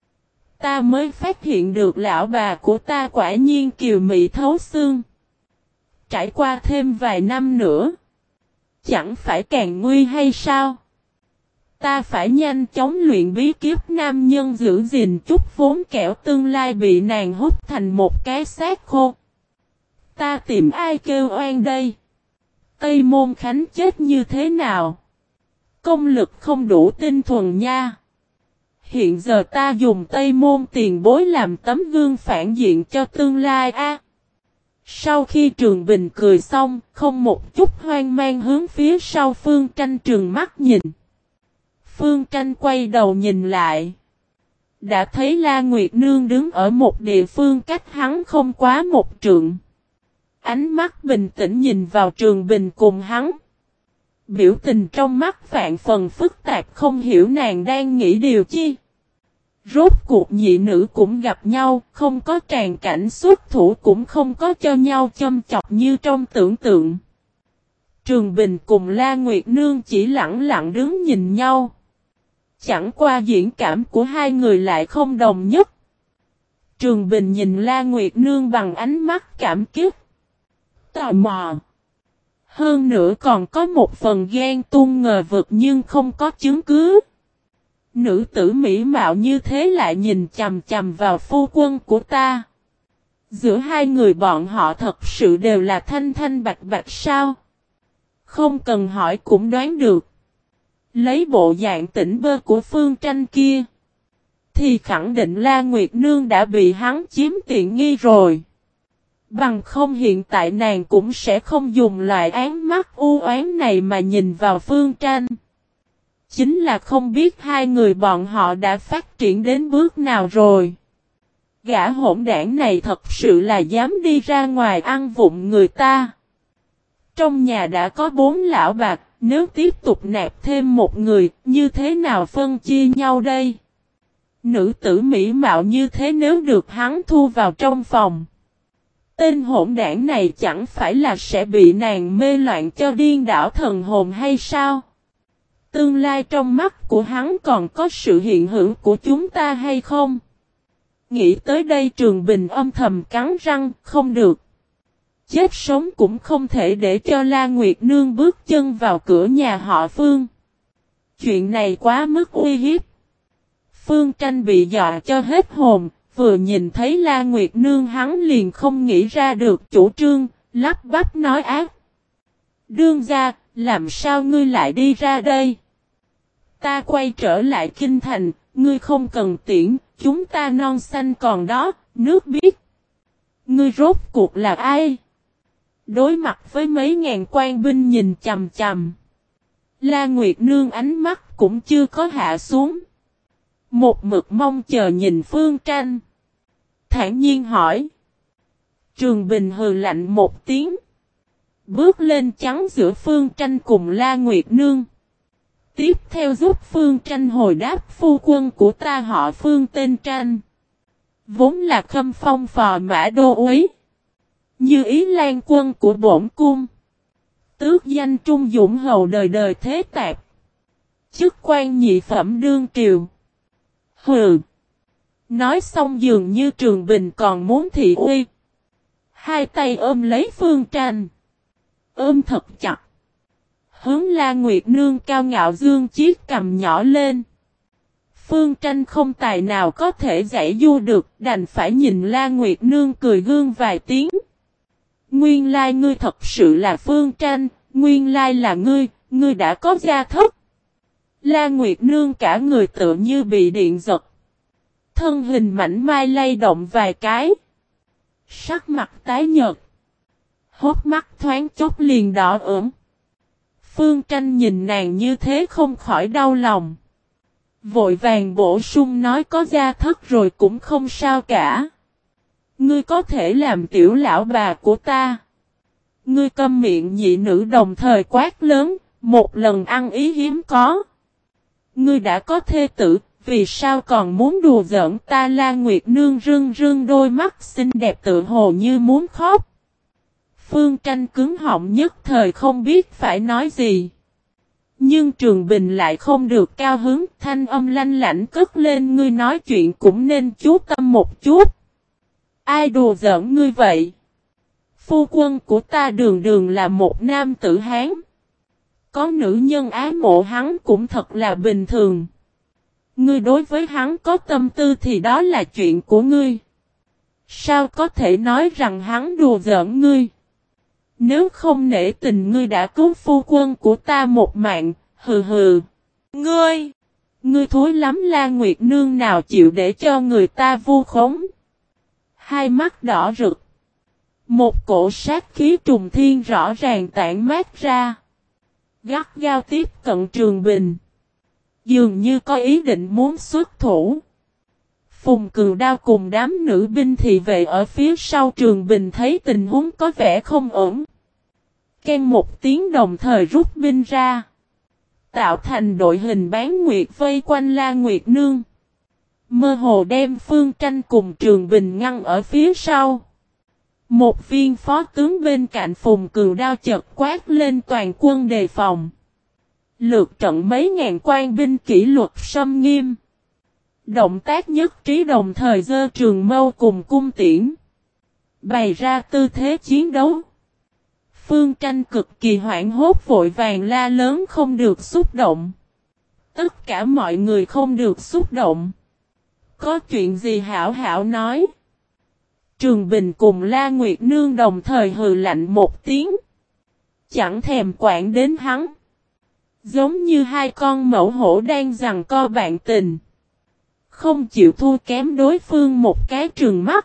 Ta mới phát hiện được lão bà của ta quả nhiên kiều mị thấu xương. Trải qua thêm vài năm nữa. Chẳng phải càng nguy hay sao? Ta phải nhanh chóng luyện bí kiếp nam nhân giữ gìn chút vốn kẻo tương lai bị nàng hút thành một cái xác khô. Ta tìm ai kêu oan đây? Tây Môn Khánh chết như thế nào? Công lực không đủ tinh thuần nha. Hiện giờ ta dùng Tây Môn tiền bối làm tấm gương phản diện cho tương lai a. Sau khi Trường Bình cười xong, không một chút hoang mang hướng phía sau Phương Tranh trừng mắt nhìn. Phương Tranh quay đầu nhìn lại. Đã thấy La Nguyệt Nương đứng ở một địa phương cách hắn không quá một trượng. Ánh mắt bình tĩnh nhìn vào Trường Bình cùng hắn. Biểu tình trong mắt vạn phần phức tạp không hiểu nàng đang nghĩ điều chi. Rốt cuộc nhị nữ cũng gặp nhau, không có tràn cảnh xuất thủ cũng không có cho nhau châm chọc như trong tưởng tượng. Trường Bình cùng La Nguyệt Nương chỉ lặng lặng đứng nhìn nhau. Chẳng qua diễn cảm của hai người lại không đồng nhất. Trường Bình nhìn La Nguyệt Nương bằng ánh mắt cảm kích. Tò mò. Hơn nữa còn có một phần ghen tuông ngờ vực nhưng không có chứng cứ. Nữ tử mỹ mạo như thế lại nhìn chằm chằm vào phu quân của ta. Giữa hai người bọn họ thật sự đều là thanh thanh bạch bạch sao? Không cần hỏi cũng đoán được. Lấy bộ dạng tỉnh bơ của Phương Tranh kia. thì khẳng định La Nguyệt Nương đã bị hắn chiếm tiện nghi rồi. Bằng không hiện tại nàng cũng sẽ không dùng loại án mắt u oán này mà nhìn vào Phương Tranh. Chính là không biết hai người bọn họ đã phát triển đến bước nào rồi. Gã hỗn đảng này thật sự là dám đi ra ngoài ăn vụng người ta. Trong nhà đã có 4 lão bạc, nếu tiếp tục nạp thêm một người, như thế nào phân chia nhau đây? Nữ tử mỹ mạo như thế nếu được hắn thu vào trong phòng. Tên hỗn đảng này chẳng phải là sẽ bị nàng mê loạn cho điên đảo thần hồn hay sao? Tương lai trong mắt của hắn còn có sự hiện hữu của chúng ta hay không? Nghĩ tới đây Trường Bình âm thầm cắn răng, không được. Chết sống cũng không thể để cho La Nguyệt Nương bước chân vào cửa nhà họ Phương. Chuyện này quá mức uy hiếp. Phương Tranh bị dọa cho hết hồn, vừa nhìn thấy La Nguyệt Nương hắn liền không nghĩ ra được chủ trương, lắp bắp nói ác. Đương gia, làm sao ngươi lại đi ra đây? Ta quay trở lại kinh thành, ngươi không cần tiễn, chúng ta non xanh còn đó, nước biết. Ngươi rốt cuộc là ai? Đối mặt với mấy ngàn quan binh nhìn chằm chằm. La Nguyệt Nương ánh mắt cũng chưa có hạ xuống. Một mực mong chờ nhìn Phương Tranh. Thản nhiên hỏi. Trường Bình hừ lạnh một tiếng. Bước lên chắn giữa Phương Tranh cùng La Nguyệt Nương. Tiếp theo giúp Phương Tranh hồi đáp phu quân của ta họ Phương tên Tranh. Vốn là khâm phong phò mã đô úy. Như ý lan quân của bổn cung. Tước danh trung dũng hầu đời đời thế tạp. Chức quan nhị phẩm đương triều. Hừ. Nói xong dường như Trường Bình còn muốn thị uy. Hai tay ôm lấy Phương Tranh. Ôm thật chặt. Hướng La Nguyệt Nương cao ngạo dương chiếc cầm nhỏ lên. Phương Tranh không tài nào có thể giải du được, đành phải nhìn La Nguyệt Nương cười gương vài tiếng. Nguyên lai ngươi thật sự là Phương Tranh, nguyên lai là ngươi đã có gia thất. La Nguyệt Nương cả người tựa như bị điện giật. Thân hình mảnh mai lay động vài cái. Sắc mặt tái nhợt. Hốc mắt thoáng chốc liền đỏ ửng. Phương Tranh nhìn nàng như thế không khỏi đau lòng. Vội vàng bổ sung nói có gia thất rồi cũng không sao cả. Ngươi có thể làm tiểu lão bà của ta. Ngươi câm miệng nhị nữ đồng thời quát lớn, một lần ăn ý hiếm có. Ngươi đã có thê tử, vì sao còn muốn đùa giỡn ta? La Nguyệt Nương rưng rưng đôi mắt xinh đẹp tự hồ như muốn khóc. Phương Tranh cứng họng nhất thời không biết phải nói gì. Nhưng Trường Bình lại không được cao hứng, thanh âm lanh lảnh cất lên, ngươi nói chuyện cũng nên chú tâm một chút. Ai đùa giỡn ngươi vậy? Phu quân của ta đường đường là một nam tử Hán. Có nữ nhân ái mộ hắn cũng thật là bình thường. Ngươi đối với hắn có tâm tư thì đó là chuyện của ngươi. Sao có thể nói rằng hắn đùa giỡn ngươi? Nếu không nể tình ngươi đã cứu phu quân của ta một mạng, hừ hừ. Ngươi thối lắm. La Nguyệt Nương nào chịu để cho người ta vu khống. Hai mắt đỏ rực. Một cổ sát khí trùng thiên rõ ràng tản mát ra. Gắt gao tiếp cận Trường Bình. Dường như có ý định muốn xuất thủ. Phùng Cừu Đao cùng đám nữ binh thị vệ ở phía sau Trường Bình thấy tình huống có vẻ không ổn. Ken một tiếng đồng thời rút binh ra. Tạo thành đội hình bán nguyệt vây quanh La Nguyệt Nương. Mơ hồ đem Phương Tranh cùng Trường Bình ngăn ở phía sau. Một viên phó tướng bên cạnh Phùng Cừu Đao chợt quát lên toàn quân đề phòng. Lượt trận mấy ngàn quan binh kỷ luật xâm nghiêm. Động tác nhất trí đồng thời giơ trường mâu cùng cung tiễn. Bày ra tư thế chiến đấu. Phương Tranh cực kỳ hoảng hốt vội vàng la lớn không được xúc động. Tất cả mọi người không được xúc động. Có chuyện gì hảo hảo nói. Trường Bình cùng La Nguyệt Nương đồng thời hừ lạnh một tiếng. Chẳng thèm quản đến hắn. Giống như hai con mẫu hổ đang giằng co bạn tình. Không chịu thua kém đối phương một cái trừng mắt.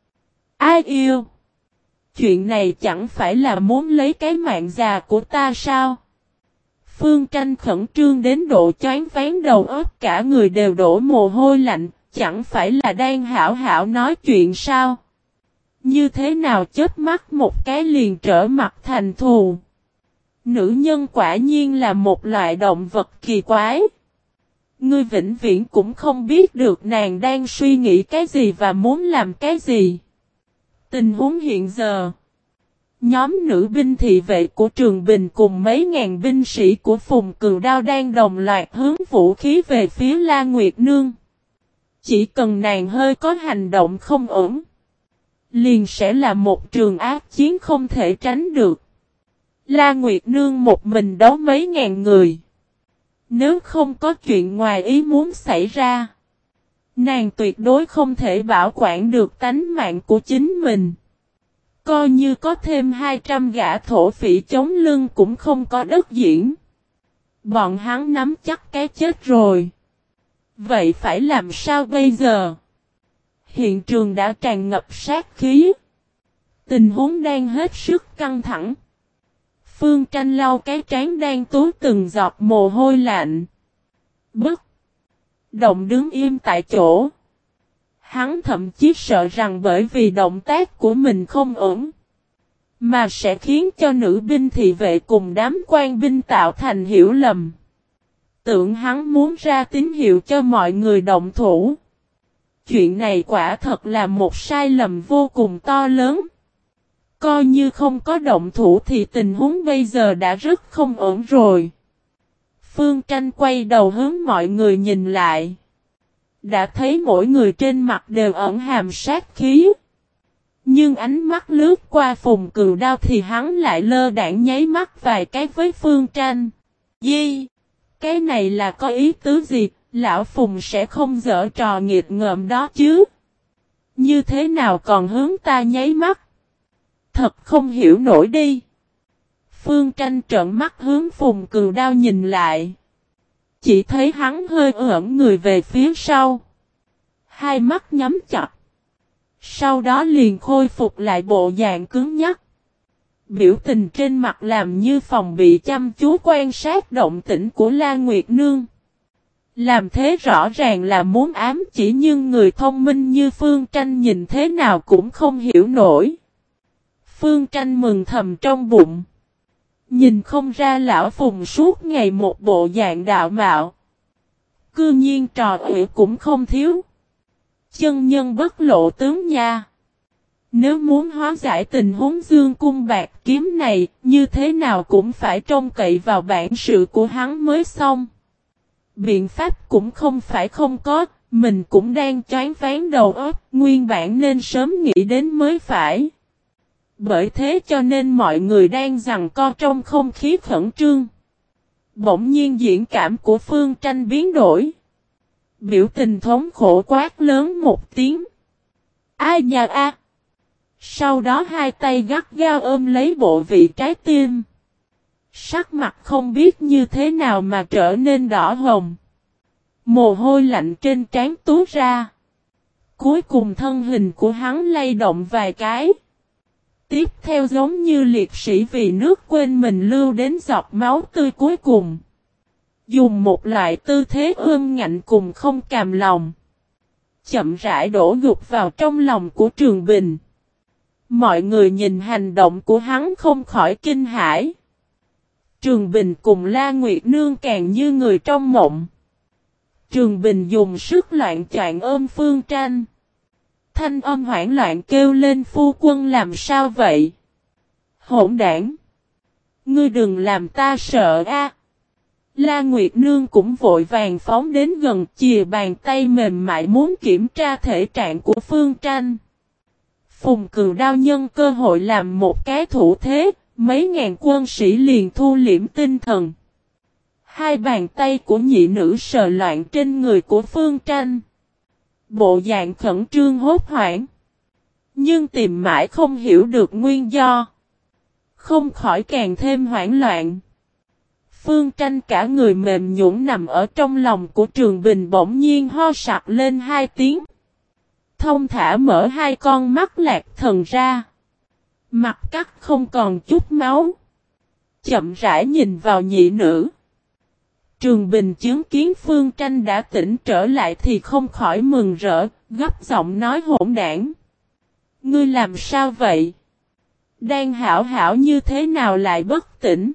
Ai yêu? Chuyện này chẳng phải là muốn lấy cái mạng già của ta sao? Phương Tranh khẩn trương đến độ choáng váng đầu óc, cả người đều đổ mồ hôi lạnh, chẳng phải là đang hảo hảo nói chuyện sao? Như thế nào chớp mắt một cái liền trở mặt thành thù? Nữ nhân quả nhiên là một loại động vật kỳ quái. Ngươi vĩnh viễn cũng không biết được nàng đang suy nghĩ cái gì và muốn làm cái gì. Tình huống hiện giờ, nhóm nữ binh thị vệ của Trường Bình cùng mấy ngàn binh sĩ của Phùng Cừu Đao đang đồng loạt hướng vũ khí về phía La Nguyệt Nương. Chỉ cần nàng hơi có hành động không ổn, liền sẽ là một trường ác chiến không thể tránh được. La Nguyệt Nương một mình đấu mấy ngàn người. Nếu không có chuyện ngoài ý muốn xảy ra, nàng tuyệt đối không thể bảo quản được tánh mạng của chính mình. Coi như có thêm 200 gã thổ phỉ chống lưng cũng không có đất diễn. Bọn hắn nắm chắc cái chết rồi. Vậy phải làm sao bây giờ? Hiện trường đã tràn ngập sát khí. Tình huống đang hết sức căng thẳng. Phương Tranh lau cái trán đang túa từng giọt mồ hôi lạnh. Bất động đứng im tại chỗ. Hắn thậm chí sợ rằng bởi vì động tác của mình không ổn, mà sẽ khiến cho nữ binh thị vệ cùng đám quan binh tạo thành hiểu lầm. Tưởng hắn muốn ra tín hiệu cho mọi người động thủ. Chuyện này quả thật là một sai lầm vô cùng to lớn. Coi như không có động thủ thì tình huống bây giờ đã rất không ổn rồi. Phương Tranh quay đầu hướng mọi người nhìn lại. Đã thấy mỗi người trên mặt đều ẩn hàm sát khí. Nhưng ánh mắt lướt qua Phùng Cừu Đao thì hắn lại lơ đãng nháy mắt vài cái với Phương Tranh. Di, cái này là có ý tứ gì, lão Phùng sẽ không giở trò nghiệt ngợm đó chứ. Như thế nào còn hướng ta nháy mắt? Thật không hiểu nổi đi. Phương Tranh trợn mắt hướng Phùng Cừu Đao nhìn lại. Chỉ thấy hắn hơi ẩn người về phía sau. Hai mắt nhắm chặt. Sau đó liền khôi phục lại bộ dạng cứng nhắc. Biểu tình trên mặt làm như phòng bị chăm chú quan sát động tĩnh của La Nguyệt Nương. Làm thế rõ ràng là muốn ám chỉ, nhưng người thông minh như Phương Tranh nhìn thế nào cũng không hiểu nổi. Phương Tranh mừng thầm trong bụng. Nhìn không ra lão Phùng suốt ngày một bộ dạng đạo mạo. Cư nhiên trò ủy cũng không thiếu. Chân nhân bất lộ tướng nha. Nếu muốn hóa giải tình huống dương cung bạc kiếm này, như thế nào cũng phải trông cậy vào bản sự của hắn mới xong. Biện pháp cũng không phải không có, mình cũng đang choáng váng đầu óc, nguyên bản nên sớm nghĩ đến mới phải. Bởi thế cho nên mọi người đang giằng co trong không khí khẩn trương. Bỗng nhiên diễn cảm của Phương Tranh biến đổi. Biểu tình thống khổ quát lớn một tiếng. Ai nhà a? Sau đó hai tay gắt gao ôm lấy bộ vị trái tim. Sắc mặt không biết như thế nào mà trở nên đỏ hồng. Mồ hôi lạnh trên trán túa ra. Cuối cùng thân hình của hắn lay động vài cái. Tiếp theo giống như liệt sĩ vì nước quên mình lưu đến giọt máu tươi cuối cùng. Dùng một loại tư thế ương ngạnh cùng không cam lòng. Chậm rãi đổ gục vào trong lòng của Trường Bình. Mọi người nhìn hành động của hắn không khỏi kinh hãi. Trường Bình cùng La Nguyệt Nương càng như người trong mộng. Trường Bình dùng sức loạn choạng ôm Phương Tranh. Thanh âm hoảng loạn kêu lên, phu quân làm sao vậy? Hỗn đảng! Ngươi đừng làm ta sợ a! La Nguyệt Nương cũng vội vàng phóng đến gần, chìa bàn tay mềm mại muốn kiểm tra thể trạng của Phương Tranh. Phùng Cừu Đao nhân cơ hội làm một cái thủ thế, mấy ngàn quân sĩ liền thu liễm tinh thần. Hai bàn tay của nhị nữ sờ loạn trên người của Phương Tranh. Bộ dạng khẩn trương hốt hoảng. Nhưng tìm mãi không hiểu được nguyên do. Không khỏi càng thêm hoảng loạn. Phương Tranh cả người mềm nhũn nằm ở trong lòng của Trường Bình bỗng nhiên ho sặc lên 2 tiếng. Thông thả mở 2 con mắt lạc thần ra. Mặt cắt không còn chút máu. Chậm rãi nhìn vào nhị nữ. Trường Bình chứng kiến Phương Tranh đã tỉnh trở lại thì không khỏi mừng rỡ, gấp giọng nói hỗn đảng. Ngươi làm sao vậy? Đang hảo hảo như thế nào lại bất tỉnh?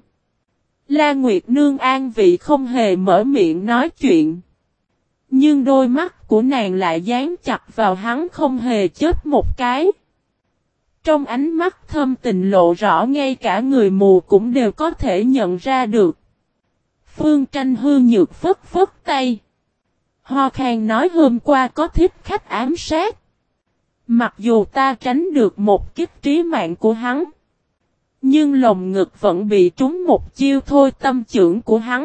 La Nguyệt Nương an vị không hề mở miệng nói chuyện. Nhưng đôi mắt của nàng lại dán chặt vào hắn không hề chớp một cái. Trong ánh mắt thâm tình lộ rõ ngay cả người mù cũng đều có thể nhận ra được. Phương Tranh hư nhược phất phất tay. Ho khan nói hôm qua có thích khách ám sát. Mặc dù ta tránh được một kích trí mạng của hắn. Nhưng lồng ngực vẫn bị trúng một chiêu thôi tâm chưởng của hắn.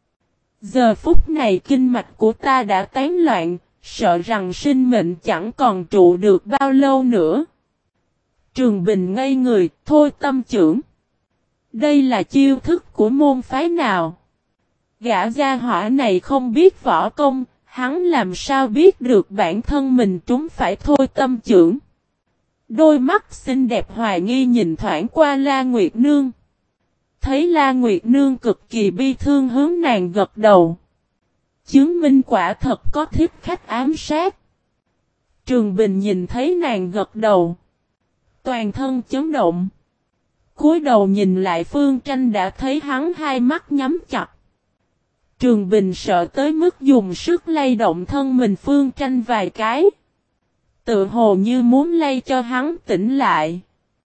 Giờ phút này kinh mạch của ta đã tán loạn, sợ rằng sinh mệnh chẳng còn trụ được bao lâu nữa. Trường Bình ngây người, thôi tâm chưởng. Đây là chiêu thức của môn phái nào? Gã gia hỏa này không biết võ công, hắn làm sao biết được bản thân mình trúng phải thôi tâm chưởng. Đôi mắt xinh đẹp hoài nghi nhìn thoáng qua La Nguyệt Nương. Thấy La Nguyệt Nương cực kỳ bi thương hướng nàng gật đầu. Chứng minh quả thật có thích khách ám sát. Trường Bình nhìn thấy nàng gật đầu. Toàn thân chấn động. Cúi đầu nhìn lại Phương Tranh đã thấy hắn hai mắt nhắm chặt. Trường Bình sợ tới mức dùng sức lay động thân mình Phương Tranh vài cái. Tự hồ như muốn lay cho hắn tỉnh lại.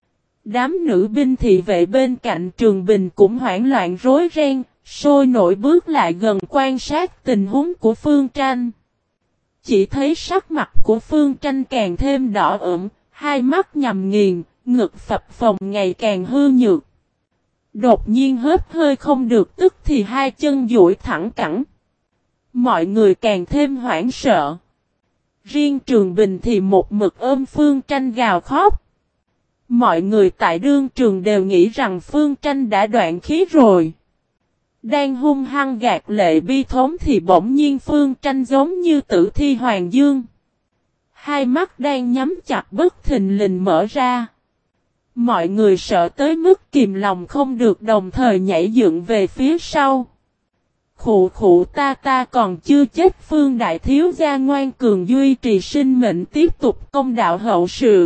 Đám nữ binh thị vệ bên cạnh Trường Bình cũng hoảng loạn rối ren, sôi nổi bước lại gần quan sát tình huống của Phương Tranh. Chỉ thấy sắc mặt của Phương Tranh càng thêm đỏ ửng, hai mắt nhằm nghiền, ngực phập phồng ngày càng hư nhược. Đột nhiên hớp hơi không được tức thì hai chân duỗi thẳng cẳng. Mọi người càng thêm hoảng sợ. Riêng Trường Bình thì một mực ôm Phương Tranh gào khóc. Mọi người tại đương trường đều nghĩ rằng Phương Tranh đã đoạn khí rồi. Đang hung hăng gạt lệ bi thống thì bỗng nhiên Phương Tranh giống như tử thi hoàng dương. Hai mắt đang nhắm chặt bất thình lình mở ra. Mọi người sợ tới mức kìm lòng không được đồng thời nhảy dựng về phía sau. Khụ khụ ta còn chưa chết Phương đại thiếu gia ngoan cường duy trì sinh mệnh tiếp tục công đạo hậu sự.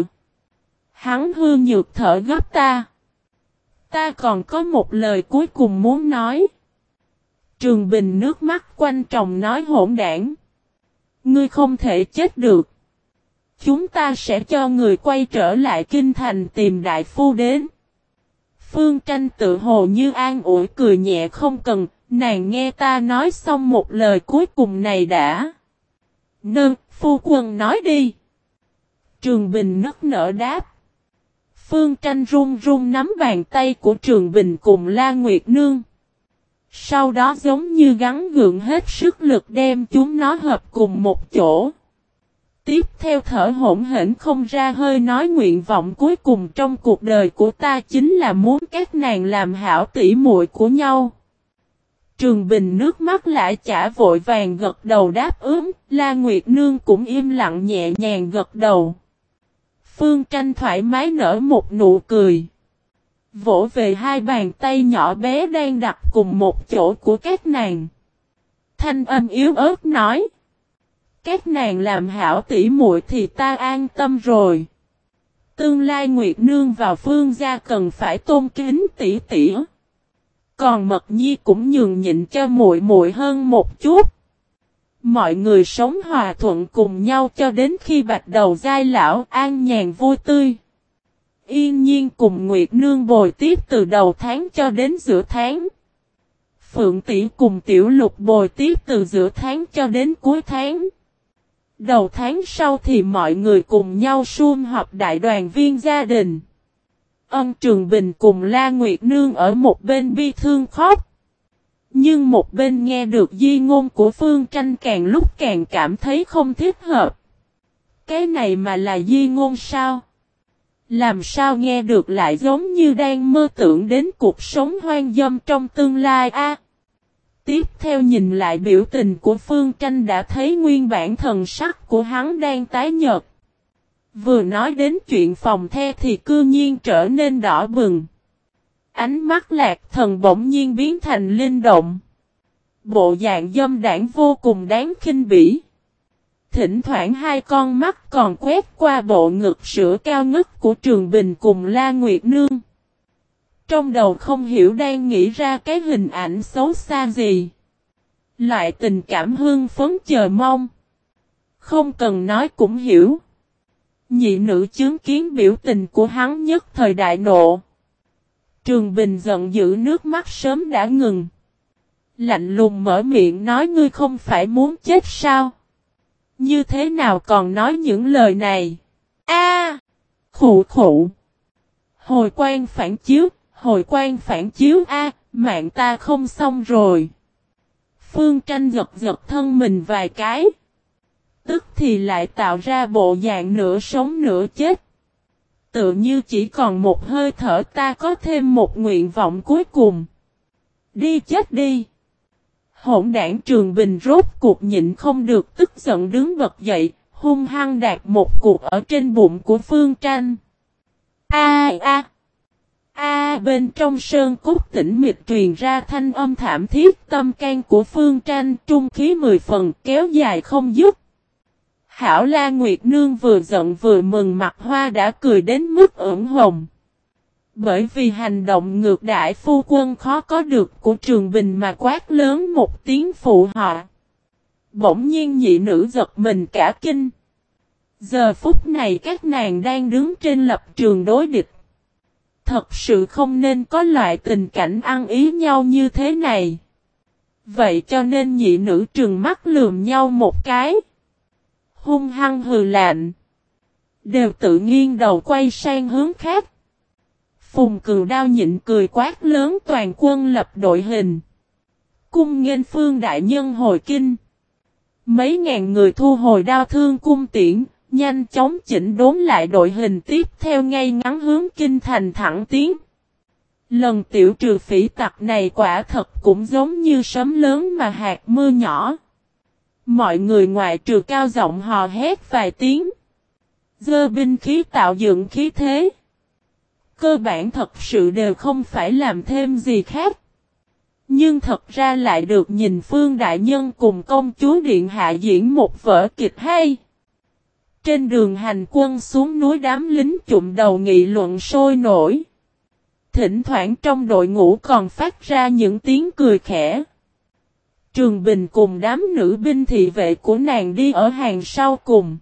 Hắn hư nhược thở gấp ta. Ta còn có một lời cuối cùng muốn nói. Trường Bình nước mắt quanh tròng nói hỗn đảng. Ngươi không thể chết được. Chúng ta sẽ cho người quay trở lại kinh thành tìm đại phu đến. Phương Tranh tự hồ như an ủi cười nhẹ không cần, nàng nghe ta nói xong một lời cuối cùng này đã. Phu quân nói đi. Trường Bình nức nở đáp. Phương Tranh run run nắm bàn tay của Trường Bình cùng La Nguyệt Nương. Sau đó giống như gắng gượng hết sức lực đem chúng nó hợp cùng một chỗ. Tiếp theo thở hổn hển không ra hơi nói nguyện vọng cuối cùng trong cuộc đời của ta chính là muốn các nàng làm hảo tỷ muội của nhau. Trường Bình nước mắt lại chả vội vàng gật đầu đáp ứng, La Nguyệt Nương cũng im lặng nhẹ nhàng gật đầu. Phương Tranh thoải mái nở một nụ cười. Vỗ về hai bàn tay nhỏ bé đang đặt cùng một chỗ của các nàng. Thanh âm yếu ớt nói. Các nàng làm hảo tỷ muội thì ta an tâm rồi. Tương lai Nguyệt Nương vào Phương gia cần phải tôn kính tỷ tỷ. Còn Mật Nhi cũng nhường nhịn cho muội muội hơn một chút. Mọi người sống hòa thuận cùng nhau cho đến khi Bạch Đầu giai lão an nhàn vui tươi. Yên nhiên cùng Nguyệt Nương bồi tiếp từ đầu tháng cho đến giữa tháng. Phượng tỷ cùng Tiểu Lục bồi tiếp từ giữa tháng cho đến cuối tháng. Đầu tháng sau thì mọi người cùng nhau sum họp đại đoàn viên gia đình. Trường Bình cùng La Nguyệt Nương ở một bên bi thương khóc. Nhưng một bên nghe được di ngôn của Phương Tranh càng lúc càng cảm thấy không thích hợp. Cái này mà là di ngôn sao? Làm sao nghe được lại giống như đang mơ tưởng đến cuộc sống hoang dâm trong tương lai a? Tiếp theo nhìn lại biểu tình của Phương Tranh đã thấy nguyên bản thần sắc của hắn đang tái nhợt. Vừa nói đến chuyện phòng the thì cư nhiên trở nên đỏ bừng. Ánh mắt Lạc Thần bỗng nhiên biến thành linh động. Bộ dạng dâm đãng vô cùng đáng khinh bỉ. Thỉnh thoảng hai con mắt còn quét qua bộ ngực sữa cao ngất của Trường Bình cùng La Nguyệt Nương. Trong đầu không hiểu đang nghĩ ra cái hình ảnh xấu xa gì. Loại tình cảm hưng phấn chờ mong. Không cần nói cũng hiểu. Nhị nữ chứng kiến biểu tình của hắn nhất thời đại nộ. Trường Bình giận dữ nước mắt sớm đã ngừng. Lạnh lùng mở miệng nói ngươi không phải muốn chết sao? Như thế nào còn nói những lời này? A, khụ khụ. Hồi quang phản chiếu a, mạng ta không xong rồi. Phương Tranh giật giật thân mình vài cái. Tức thì lại tạo ra bộ dạng nửa sống nửa chết. Tự như chỉ còn một hơi thở ta có thêm một nguyện vọng cuối cùng. Đi chết đi. Hỗn đảng Trường Bình rốt cuộc nhịn không được tức giận đứng bật dậy, hung hăng đạp một cuộc ở trên bụng của Phương Tranh. Bên trong sơn cốt tĩnh mịch truyền ra thanh âm thảm thiết tâm can của Phương Tranh trung khí 10 phần kéo dài không dứt. Hảo La Nguyệt Nương vừa giận vừa mừng mặt hoa đã cười đến mức ửng hồng. Bởi vì hành động ngược đãi phu quân khó có được của Trường Bình mà quát lớn một tiếng phụ họ. Bỗng nhiên nhị nữ giật mình cả kinh. Giờ phút này các nàng đang đứng trên lập trường đối địch. Thật sự không nên có loại tình cảnh ăn ý nhau như thế này. Vậy cho nên nhị nữ trừng mắt lườm nhau một cái. Hung hăng hừ lạnh. Đều tự nghiêng đầu quay sang hướng khác. Phùng Cừu Đao nhịn cười quát lớn toàn quân lập đội hình. Cung nghênh Phương đại nhân hồi kinh. Mấy ngàn người thu hồi đao thương cung tiễn, nhanh chóng chỉnh đốn lại đội hình tiếp theo ngay ngắn hướng kinh thành thẳng tiến. Lần tiểu trừ phỉ tặc này quả thật cũng giống như sấm lớn mà hạt mưa nhỏ. Mọi người ngoài trừ cao giọng hò hét vài tiếng. Giơ binh khí tạo dựng khí thế. Cơ bản thật sự đều không phải làm thêm gì khác. Nhưng thật ra lại được nhìn Phương đại nhân cùng công chúa điện hạ diễn một vở kịch hay. Trên đường hành quân xuống núi đám lính chụm đầu nghị luận sôi nổi. Thỉnh thoảng trong đội ngũ còn phát ra những tiếng cười khẽ. Trường Bình cùng đám nữ binh thị vệ của nàng đi ở hàng sau cùng.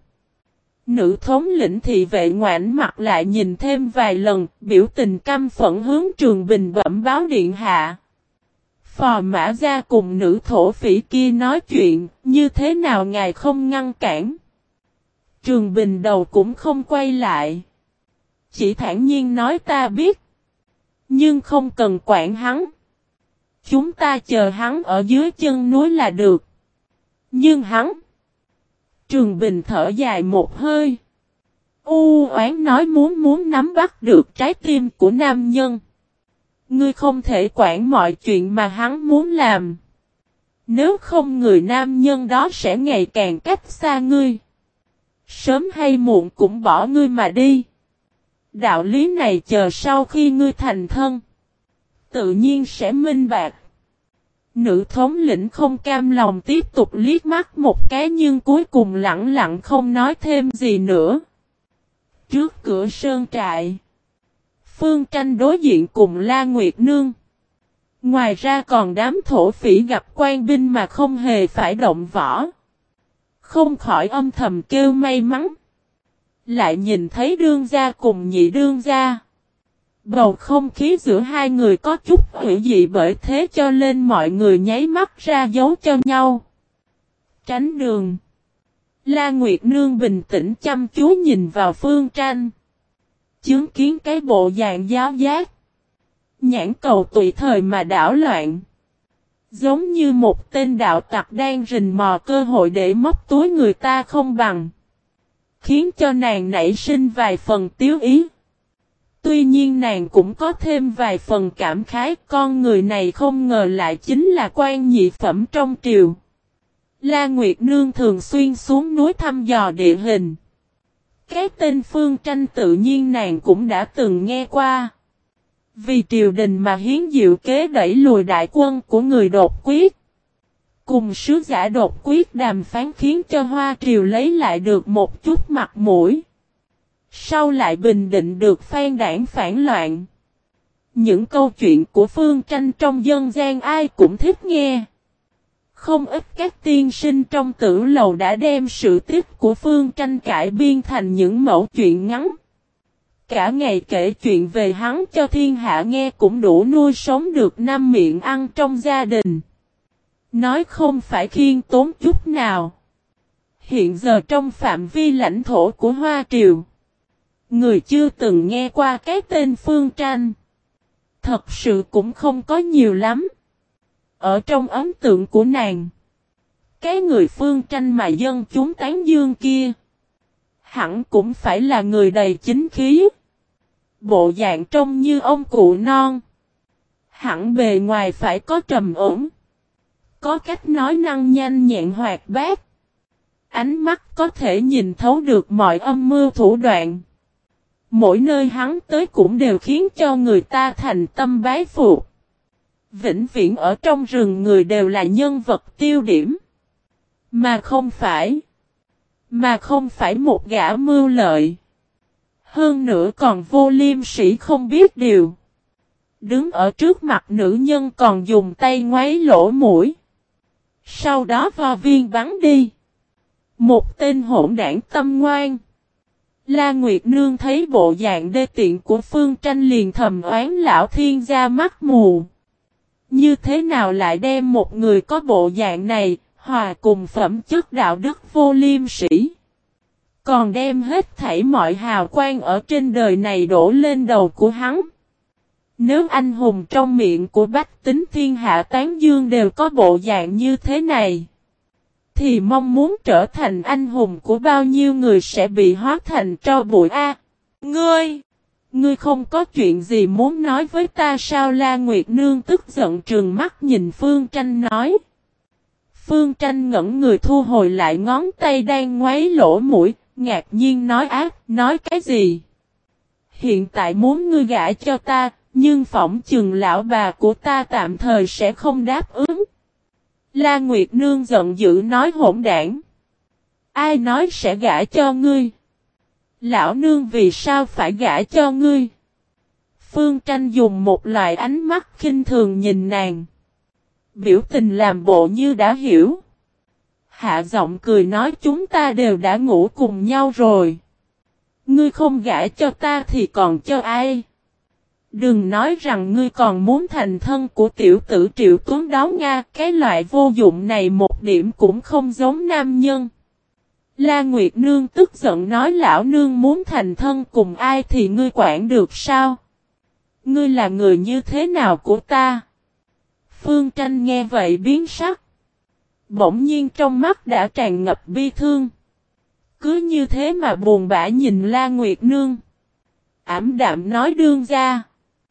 Nữ thống lĩnh thị vệ ngoảnh mặt lại nhìn thêm vài lần, biểu tình căm phẫn hướng Trường Bình bẩm báo điện hạ. Phò Mã Gia cùng nữ thổ phỉ kia nói chuyện, như thế nào ngài không ngăn cản? Trường Bình đầu cũng không quay lại. Chỉ thản nhiên nói ta biết. Nhưng không cần quản hắn. Chúng ta chờ hắn ở dưới chân núi là được. Nhưng hắn. Trường Bình thở dài một hơi. U oán nói muốn nắm bắt được trái tim của nam nhân. Ngươi không thể quản mọi chuyện mà hắn muốn làm. Nếu không người nam nhân đó sẽ ngày càng cách xa ngươi. Sớm hay muộn cũng bỏ ngươi mà đi. Đạo lý này chờ sau khi ngươi thành thân. Tự nhiên sẽ minh bạch. Nữ thống lĩnh không cam lòng tiếp tục liếc mắt một cái nhưng cuối cùng lặng lặng không nói thêm gì nữa. Trước cửa sơn trại. Phương Tranh đối diện cùng La Nguyệt Nương. Ngoài ra còn đám thổ phỉ gặp quan binh mà không hề phải động võ. Không khỏi âm thầm kêu may mắn. Lại nhìn thấy đương gia cùng nhị đương gia. Bầu không khí giữa hai người có chút hữu dị bởi thế cho nên mọi người nháy mắt ra dấu cho nhau. Tránh đường. La Nguyệt Nương bình tĩnh chăm chú nhìn vào Phương Tranh. Chứng kiến cái bộ dạng giáo giác. Nhãn cầu tùy thời mà đảo loạn. Giống như một tên đạo tặc đang rình mò cơ hội để móc túi người ta không bằng. Khiến cho nàng nảy sinh vài phần tiếu ý. Tuy nhiên nàng cũng có thêm vài phần cảm khái, con người này không ngờ lại chính là quan nhị phẩm trong triều. La Nguyệt Nương thường xuyên xuống núi thăm dò địa hình. Cái tên Phương Tranh tự nhiên nàng cũng đã từng nghe qua. Vì triều đình mà hiến diệu kế đẩy lùi đại quân của người đột quyết. Cùng sứ giả đột quyết đàm phán khiến cho Hoa triều lấy lại được một chút mặt mũi. Sau lại bình định được phan đảng phản loạn. Những câu chuyện của Phương Tranh trong dân gian ai cũng thích nghe. Không ít các tiên sinh trong tử lầu đã đem sự tích của Phương Tranh cải biên thành những mẫu chuyện ngắn. Cả ngày kể chuyện về hắn cho thiên hạ nghe cũng đủ nuôi sống được năm miệng ăn trong gia đình. Nói không phải khiêm tốn chút nào. Hiện giờ trong phạm vi lãnh thổ của Hoa triều, người chưa từng nghe qua cái tên Phương Tranh thật sự cũng không có nhiều lắm. Ở trong ấn tượng của nàng, cái người Phương Tranh mà dân chúng tán dương kia hẳn cũng phải là người đầy chính khí. Bộ dạng trông như ông cụ non. Hẳn bề ngoài phải có trầm ổn. Có cách nói năng nhanh nhẹn hoạt bát. Ánh mắt có thể nhìn thấu được mọi âm mưu thủ đoạn. Mỗi nơi hắn tới cũng đều khiến cho người ta thành tâm bái phục. Vĩnh viễn ở trong rừng người đều là nhân vật tiêu điểm. Mà không phải một gã mưu lợi. Hơn nữa còn vô liêm sỉ không biết điều. Đứng ở trước mặt nữ nhân còn dùng tay ngoáy lỗ mũi. Sau đó vo viên bắn đi. Một tên hỗn đảng tâm ngoan. La Nguyệt Nương thấy bộ dạng đê tiện của Phương Tranh liền thầm oán lão thiên gia mắt mù. Như thế nào lại đem một người có bộ dạng này, hòa cùng phẩm chất đạo đức vô liêm sỉ. Còn đem hết thảy mọi hào quang ở trên đời này đổ lên đầu của hắn. Nếu anh hùng trong miệng của bách tính thiên hạ tán dương đều có bộ dạng như thế này, thì mong muốn trở thành anh hùng của bao nhiêu người sẽ bị hóa thành tro bụi a. Ngươi không có chuyện gì muốn nói với ta sao? La Nguyệt Nương tức giận trừng mắt nhìn Phương Tranh nói. Phương Tranh ngẩn người thu hồi lại ngón tay đang ngoáy lỗ mũi, ngạc nhiên nói nói cái gì? Hiện tại muốn ngươi gả cho ta, nhưng phỏng chừng lão bà của ta tạm thời sẽ không đáp ứng. La Nguyệt Nương giận dữ nói hỗn đảng. Ai nói sẽ gả cho ngươi? Lão nương vì sao phải gả cho ngươi? Phương Tranh dùng một loại ánh mắt khinh thường nhìn nàng. Biểu tình làm bộ như đã hiểu. Hạ giọng cười nói chúng ta đều đã ngủ cùng nhau rồi. Ngươi không gả cho ta thì còn cho ai? Đừng nói rằng ngươi còn muốn thành thân của tiểu tử Triệu Tuấn đó Nga. Cái loại vô dụng này một điểm cũng không giống nam nhân. La Nguyệt Nương tức giận nói lão nương muốn thành thân cùng ai thì ngươi quản được sao? Ngươi là người như thế nào của ta? Phương Tranh nghe vậy biến sắc. Bỗng nhiên trong mắt đã tràn ngập bi thương. Cứ như thế mà buồn bã nhìn La Nguyệt Nương. Ảm đạm nói đương gia.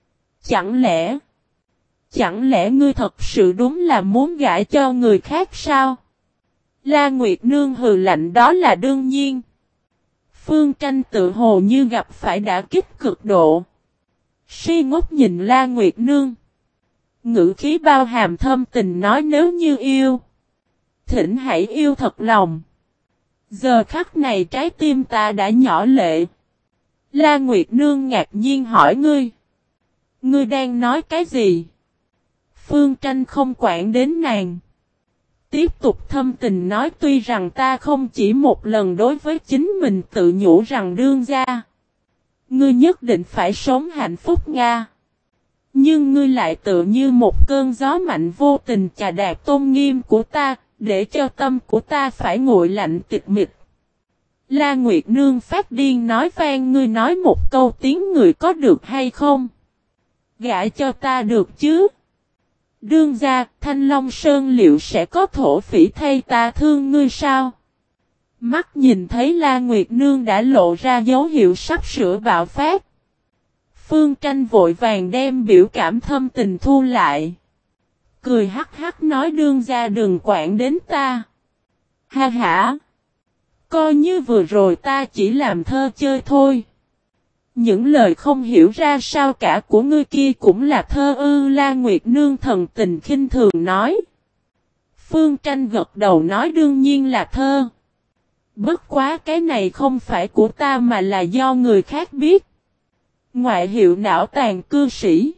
Chẳng lẽ ngươi thật sự đúng là muốn gả cho người khác sao? La Nguyệt Nương hừ lạnh đó là đương nhiên. Phương Tranh tự hồ như gặp phải đả kích cực độ. Si ngốc nhìn La Nguyệt Nương. Ngữ khí bao hàm thâm tình nói nếu như yêu. Thỉnh hãy yêu thật lòng. Giờ khắc này trái tim ta đã nhỏ lệ. La Nguyệt Nương ngạc nhiên hỏi ngươi. Ngươi đang nói cái gì? Phương Tranh không quản đến nàng. Tiếp tục thâm tình nói tuy rằng ta không chỉ một lần đối với chính mình tự nhủ rằng đương gia. Ngươi nhất định phải sống hạnh phúc Nga. Nhưng ngươi lại tự như một cơn gió mạnh vô tình chà đạp tôn nghiêm của ta, để cho tâm của ta phải nguội lạnh tịch mịch. La Nguyệt Nương phát điên nói vang ngươi nói một câu tiếng người có được hay không? Gả cho ta được chứ? Đương gia, Thanh Long Sơn liệu sẽ có thổ phỉ thay ta thương ngươi sao? Mắt nhìn thấy La Nguyệt Nương đã lộ ra dấu hiệu sắp sửa bạo phát. Phương Tranh vội vàng đem biểu cảm thâm tình thu lại. Cười hắc hắc nói đương gia đừng quản đến ta. Ha hả. Coi như vừa rồi ta chỉ làm thơ chơi thôi. Những lời không hiểu ra sao cả của ngươi kia cũng là thơ ư, La Nguyệt Nương thần tình khinh thường nói. Phương Tranh gật đầu nói đương nhiên là thơ. Bất quá cái này không phải của ta mà là do người khác biết. Ngoại hiệu não tàn cư sĩ.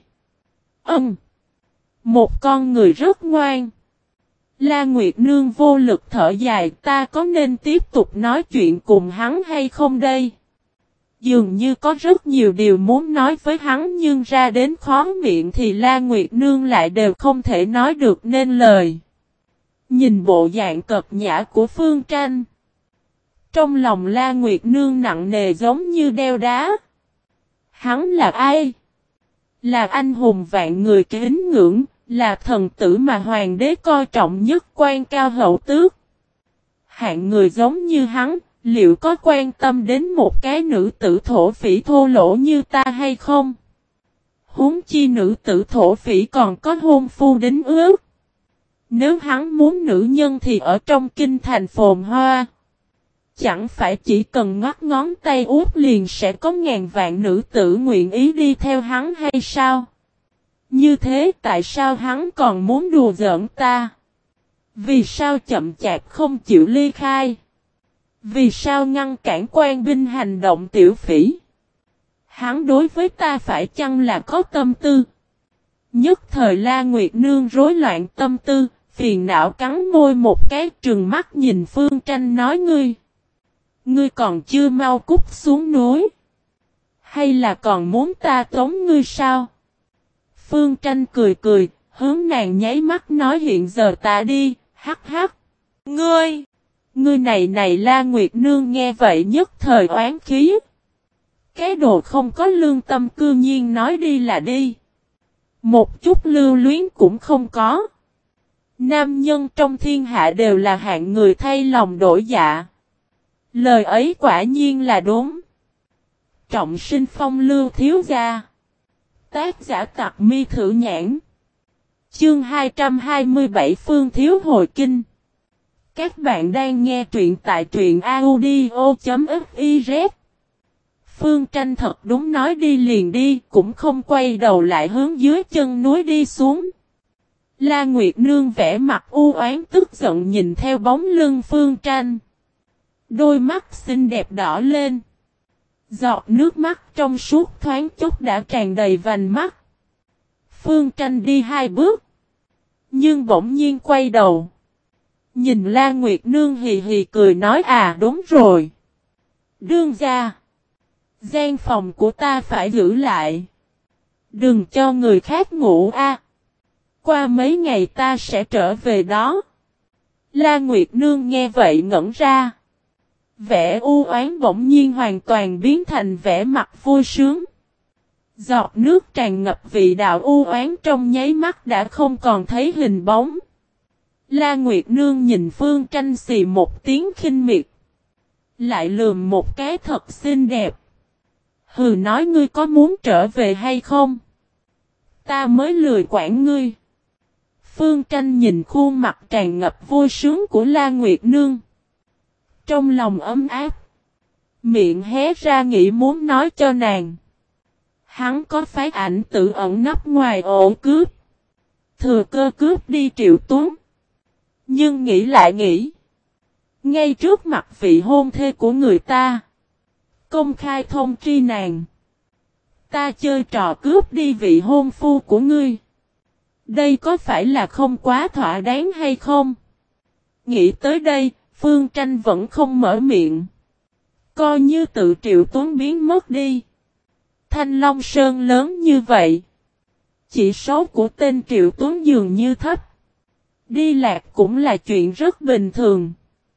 Một con người rất ngoan. La Nguyệt Nương vô lực thở dài, ta có nên tiếp tục nói chuyện cùng hắn hay không đây? Dường như có rất nhiều điều muốn nói với hắn nhưng ra đến khó miệng thì La Nguyệt Nương lại đều không thể nói được nên lời. Nhìn bộ dạng cợt nhã của Phương Tranh. Trong lòng La Nguyệt Nương nặng nề giống như đeo đá. Hắn là ai? Là anh hùng vạn người kính ngưỡng, là thần tử mà hoàng đế coi trọng nhất, quan cao hậu tước. Hạng người giống như hắn, liệu có quan tâm đến một cái nữ tử thổ phỉ thô lỗ như ta hay không? Huống chi nữ tử thổ phỉ còn có hôn phu đính ước. Nếu hắn muốn nữ nhân thì ở trong kinh thành phồn hoa. Chẳng phải chỉ cần ngoắt ngón tay út liền sẽ có ngàn vạn nữ tử nguyện ý đi theo hắn hay sao? Như thế tại sao hắn còn muốn đùa giỡn ta? Vì sao chậm chạp không chịu ly khai? Vì sao ngăn cản quan binh hành động tiểu phỉ? Hắn đối với ta phải chăng là có tâm tư? Nhất thời La Nguyệt Nương rối loạn tâm tư, phiền não cắn môi một cái, trừng mắt nhìn Phương Tranh nói ngươi còn chưa mau cút xuống núi? Hay là còn muốn ta tống ngươi sao? Phương Tranh cười cười, hướng nàng nháy mắt nói hiện giờ ta đi, hắc hắc. Ngươi này La Nguyệt Nương nghe vậy nhất thời oán khí. Cái đồ không có lương tâm cư nhiên nói đi là đi. Một chút lưu luyến cũng không có. Nam nhân trong thiên hạ đều là hạng người thay lòng đổi dạ. Lời ấy quả nhiên là đúng. Trọng sinh phong lưu thiếu gia. Tác giả Tặc Mi Thử Nhãn. Chương 227 Phương Thiếu Hồi Kinh. Các bạn đang nghe truyện tại truyện audio.fiz. Phương Tranh thật đúng nói đi liền đi, cũng không quay đầu lại hướng dưới chân núi đi xuống. La Nguyệt Nương vẽ mặt u oán tức giận nhìn theo bóng lưng Phương Tranh. Đôi mắt xinh đẹp đỏ lên. Giọt nước mắt trong suốt thoáng chốc đã tràn đầy vành mắt. Phương Tranh đi hai bước. Nhưng bỗng nhiên quay đầu. Nhìn La Nguyệt Nương hì hì cười nói đúng rồi. Đương gia. Gian phòng của ta phải giữ lại. Đừng cho người khác ngủ Qua mấy ngày ta sẽ trở về đó. La Nguyệt Nương nghe vậy ngẩn ra. Vẻ u oán bỗng nhiên hoàn toàn biến thành vẻ mặt vui sướng. Giọt nước tràn ngập vị đạo u oán trong nháy mắt đã không còn thấy hình bóng. La Nguyệt Nương nhìn Phương Tranh xì một tiếng khinh miệt. Lại lườm một cái thật xinh đẹp. Hừ nói ngươi có muốn trở về hay không? Ta mới lười quản ngươi. Phương Tranh nhìn khuôn mặt tràn ngập vui sướng của La Nguyệt Nương. Trong lòng ấm áp. Miệng hé ra nghĩ muốn nói cho nàng. Hắn có phái ảnh tự ẩn nấp ngoài ổ cướp. Thừa cơ cướp đi Triệu Tuấn. Nhưng nghĩ lại nghĩ. Ngay trước mặt vị hôn thê của người ta. Công khai thông tri nàng. Ta chơi trò cướp đi vị hôn phu của ngươi. Đây có phải là không quá thỏa đáng hay không? Nghĩ tới đây, Phương Tranh vẫn không mở miệng. Coi như tự Triệu Tuấn biến mất đi. Thanh Long Sơn lớn như vậy. Chỉ số của tên Triệu Tuấn dường như thấp. Đi lạc cũng là chuyện rất bình thường.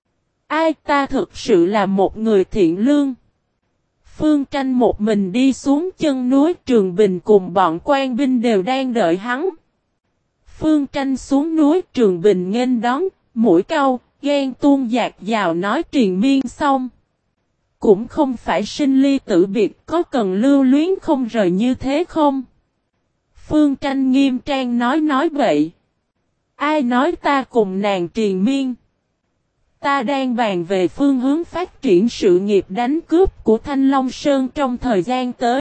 Ai ta thực sự là một người thiện lương. Phương Tranh một mình đi xuống chân núi, Trường Bình cùng bọn quan binh đều đang đợi hắn. Phương Tranh xuống núi, Trường Bình nghênh đón, mũi cau, ghen tuông dạt dào nói triền miên xong. Cũng không phải sinh ly tử biệt, có cần lưu luyến không rời như thế không? Phương Tranh nghiêm trang nói bậy. Ai nói ta cùng nàng triền miên? Ta đang bàn về phương hướng phát triển sự nghiệp đánh cướp của Thanh Long Sơn trong thời gian tới.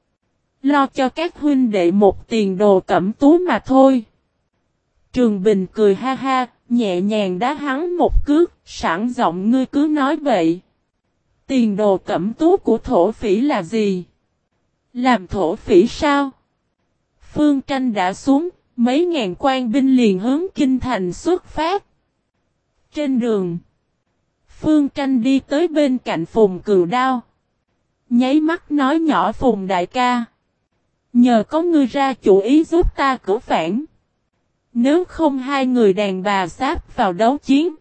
Lo cho các huynh đệ một tiền đồ cẩm tú mà thôi. Trường Bình cười ha ha, nhẹ nhàng đá hắn một cước, sẵn giọng ngươi cứ nói vậy. Tiền đồ cẩm tú của thổ phỉ là gì? Làm thổ phỉ sao? Phương Tranh đã xuống, mấy ngàn quan binh liền hướng kinh thành xuất phát. Trên đường, Phương Tranh đi tới bên cạnh Phùng Cừu Đao. Nháy mắt nói nhỏ Phùng đại ca. Nhờ có ngươi ra chủ ý giúp ta cử phản. Nếu không hai người đàn bà sáp vào đấu chiến.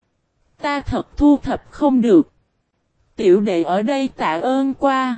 Ta thật thu thập không được. Tiểu đệ ở đây tạ ơn qua.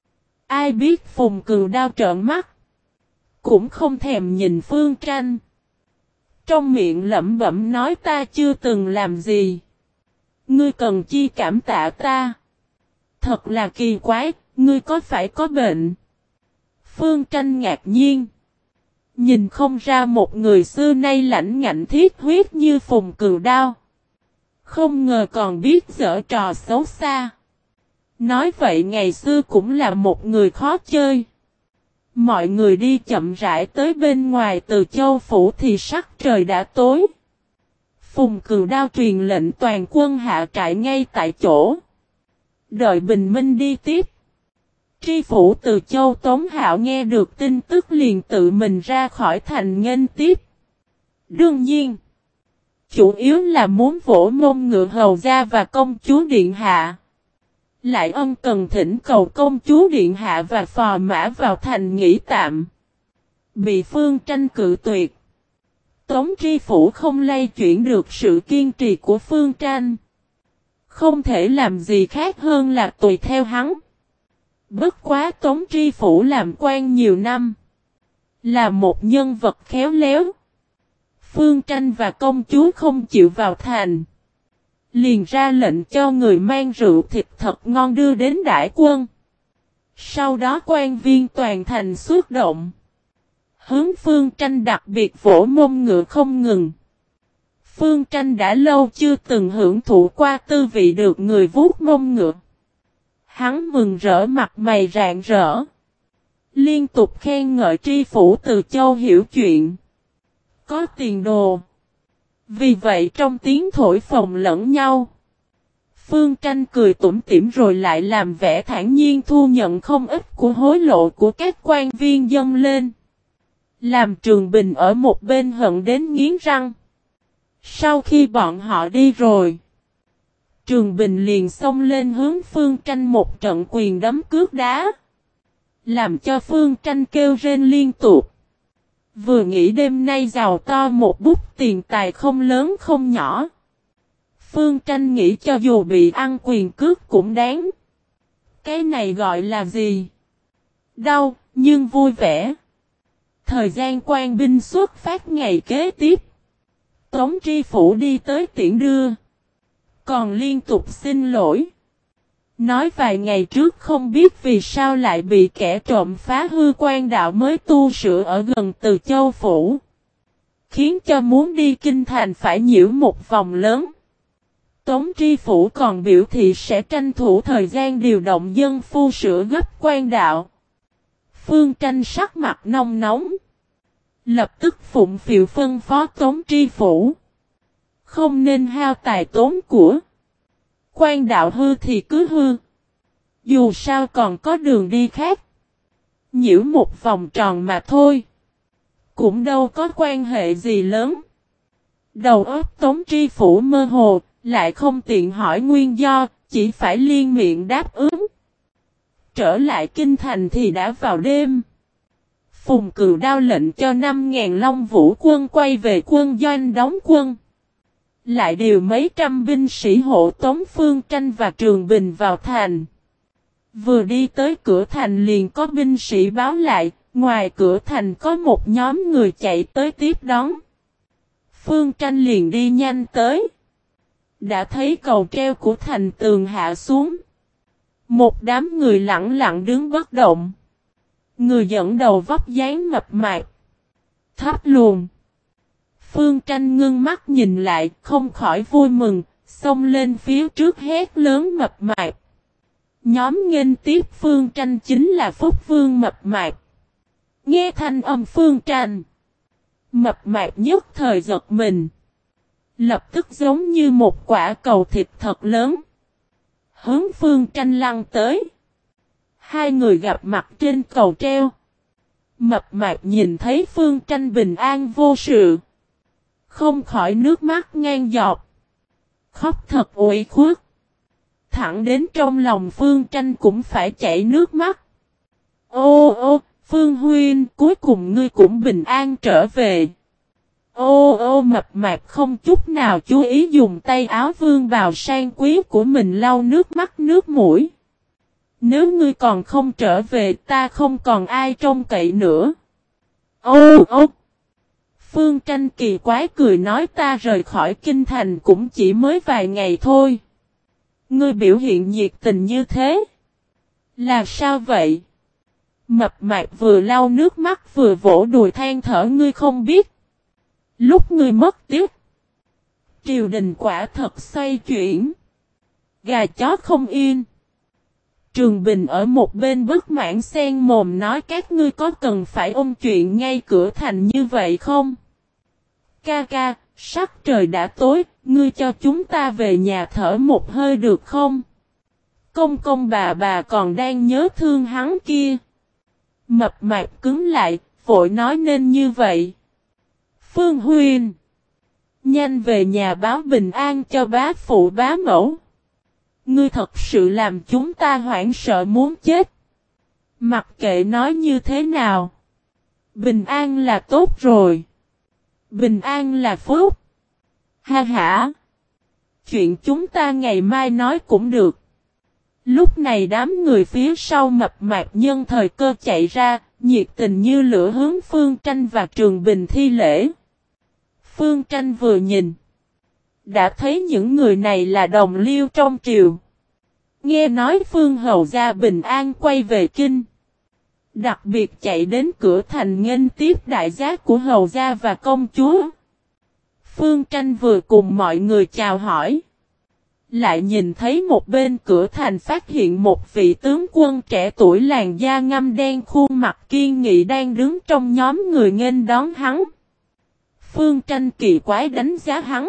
Ai biết Phùng Cừu Đao trợn mắt. Cũng không thèm nhìn Phương Tranh. Trong miệng lẩm bẩm nói ta chưa từng làm gì. Ngươi cần chi cảm tạ ta. Thật là kỳ quái, ngươi có phải có bệnh? Phương Tranh ngạc nhiên. Nhìn không ra một người xưa nay lãnh ngạnh thiết huyết như Phùng Cừu Đao. Không ngờ còn biết giở trò xấu xa. Nói vậy ngày xưa cũng là một người khó chơi. Mọi người đi chậm rãi tới bên ngoài Từ Châu Phủ thì sắc trời đã tối. Phùng Cừu Đao truyền lệnh toàn quân hạ trại ngay tại chỗ. Đợi bình minh đi tiếp. Tri phủ Từ Châu Tống Hạo nghe được tin tức liền tự mình ra khỏi thành nghênh tiếp. Đương nhiên, chủ yếu là muốn vỗ mông ngựa hầu gia và công chúa Điện Hạ. Lại ân cần thỉnh cầu công chúa Điện Hạ và phò mã vào thành nghỉ tạm. Bị Phương Tranh cự tuyệt. Tống tri phủ không lay chuyển được sự kiên trì của Phương Tranh. Không thể làm gì khác hơn là tùy theo hắn. Bất quá Tống tri phủ làm quan nhiều năm. Là một nhân vật khéo léo. Phương Tranh và công chúa không chịu vào thành. Liền ra lệnh cho người mang rượu thịt thật ngon đưa đến đại quân. Sau đó quan viên toàn thành xuất động. Hướng Phương Tranh đặc biệt vỗ mông ngựa không ngừng. Phương Tranh đã lâu chưa từng hưởng thụ qua tư vị được người vuốt mông ngựa. Hắn mừng rỡ mặt mày rạng rỡ. Liên tục khen ngợi tri phủ Từ Châu hiểu chuyện. Có tiền đồ. Vì vậy trong tiếng thổi phồng lẫn nhau. Phương Tranh cười tủm tỉm rồi lại làm vẻ thản nhiên thu nhận không ít của hối lộ của các quan viên dâng lên. Làm Trường Bình ở một bên hận đến nghiến răng. Sau khi bọn họ đi rồi. Trường Bình liền xông lên hướng Phương Tranh một trận quyền đấm cước đá. Làm cho Phương Tranh kêu rên liên tục. Vừa nghĩ đêm nay giàu to một bút tiền tài không lớn không nhỏ. Phương Tranh nghĩ cho dù bị ăn quyền cước cũng đáng. Cái này gọi là gì? Đau, nhưng vui vẻ. Thời gian quan binh xuất phát ngày kế tiếp. Tống tri phủ đi tới tiễn đưa. Còn liên tục xin lỗi. Nói vài ngày trước không biết vì sao lại bị kẻ trộm phá hư quan đạo mới tu sửa ở gần Từ Châu Phủ. Khiến cho muốn đi kinh thành phải nhiễu một vòng lớn. Tống tri phủ còn biểu thị sẽ tranh thủ thời gian điều động dân phu sửa gấp quan đạo. Phương Tranh sắc mặt nóng nóng. Lập tức phụng phịu phân phó Tống tri phủ. Không nên hao tài tốn của. Quan đạo hư thì cứ hư. Dù sao còn có đường đi khác. Nhiễu một vòng tròn mà thôi. Cũng đâu có quan hệ gì lớn. Đầu óc Tống tri phủ mơ hồ, lại không tiện hỏi nguyên do, chỉ phải liên miệng đáp ứng. Trở lại kinh thành thì đã vào đêm. Phùng Cừu Đao lệnh cho 5.000 Long Vũ quân quay về quân doanh đóng quân. Lại điều mấy trăm binh sĩ hộ tống Phương Tranh và Trường Bình vào thành. Vừa đi tới cửa thành liền có binh sĩ báo lại, ngoài cửa thành có một nhóm người chạy tới tiếp đón. Phương Tranh liền đi nhanh tới. Đã thấy cầu treo của thành tường hạ xuống. Một đám người lặng lặng đứng bất động. Người dẫn đầu vóc dáng mập mạp, thấp luồn. Phương Tranh ngưng mắt nhìn lại, không khỏi vui mừng, xông lên phía trước hét lớn mập mạp. Nhóm nghênh tiếp Phương Tranh chính là Phúc Vương mập mạp. Nghe thanh âm Phương Tranh, mập mạp nhất thời giật mình. Lập tức giống như một quả cầu thịt thật lớn, hướng Phương Tranh lăn tới. Hai người gặp mặt trên cầu treo. Mập mạp nhìn thấy Phương Tranh bình an vô sự, không khỏi nước mắt ngang giọt, khóc thật uể khuất. Thẳng đến trong lòng Phương Tranh cũng phải chảy nước mắt. Ô ô, Phương huynh, cuối cùng ngươi cũng bình an trở về. Ô ô, mập mạp không chút nào chú ý dùng tay áo vương bào sang quý của mình lau nước mắt nước mũi. Nếu ngươi còn không trở về, ta không còn ai trông cậy nữa. Ô ô, Phương Tranh kỳ quái cười nói, ta rời khỏi kinh thành cũng chỉ mới vài ngày thôi. Ngươi biểu hiện nhiệt tình như thế, là sao vậy? Mập mạp vừa lau nước mắt vừa vỗ đùi than thở, ngươi không biết. Lúc ngươi mất tiếc, triều đình quả thật xoay chuyển, gà chó không yên. Trường Bình ở một bên bất mãn xen mồm nói, các ngươi có cần phải ôm chuyện ngay cửa thành như vậy không? Ca ca, sắc trời đã tối, ngươi cho chúng ta về nhà thở một hơi được không? Công công bà còn đang nhớ thương hắn kia. Mập mạp cứng lại, vội nói nên như vậy. Phương huynh, nhanh về nhà báo bình an cho bá phụ bá mẫu. Ngươi thật sự làm chúng ta hoảng sợ muốn chết. Mặc kệ nói như thế nào, bình an là tốt rồi. Bình an là phúc. Ha ha. Chuyện chúng ta ngày mai nói cũng được. Lúc này đám người phía sau mập mạp nhân thời cơ chạy ra, nhiệt tình như lửa hướng Phương Tranh và Trường Bình thi lễ. Phương Tranh vừa nhìn, đã thấy những người này là đồng liêu trong triều. Nghe nói Phương Hầu Gia bình an quay về kinh, đặc biệt chạy đến cửa thành nghênh tiếp đại giá của Hầu Gia và công chúa. Phương Tranh vừa cùng mọi người chào hỏi, lại nhìn thấy một bên cửa thành phát hiện một vị tướng quân trẻ tuổi làn da ngăm đen, khuôn mặt kiên nghị đang đứng trong nhóm người nghênh đón hắn. Phương Tranh kỳ quái đánh giá hắn.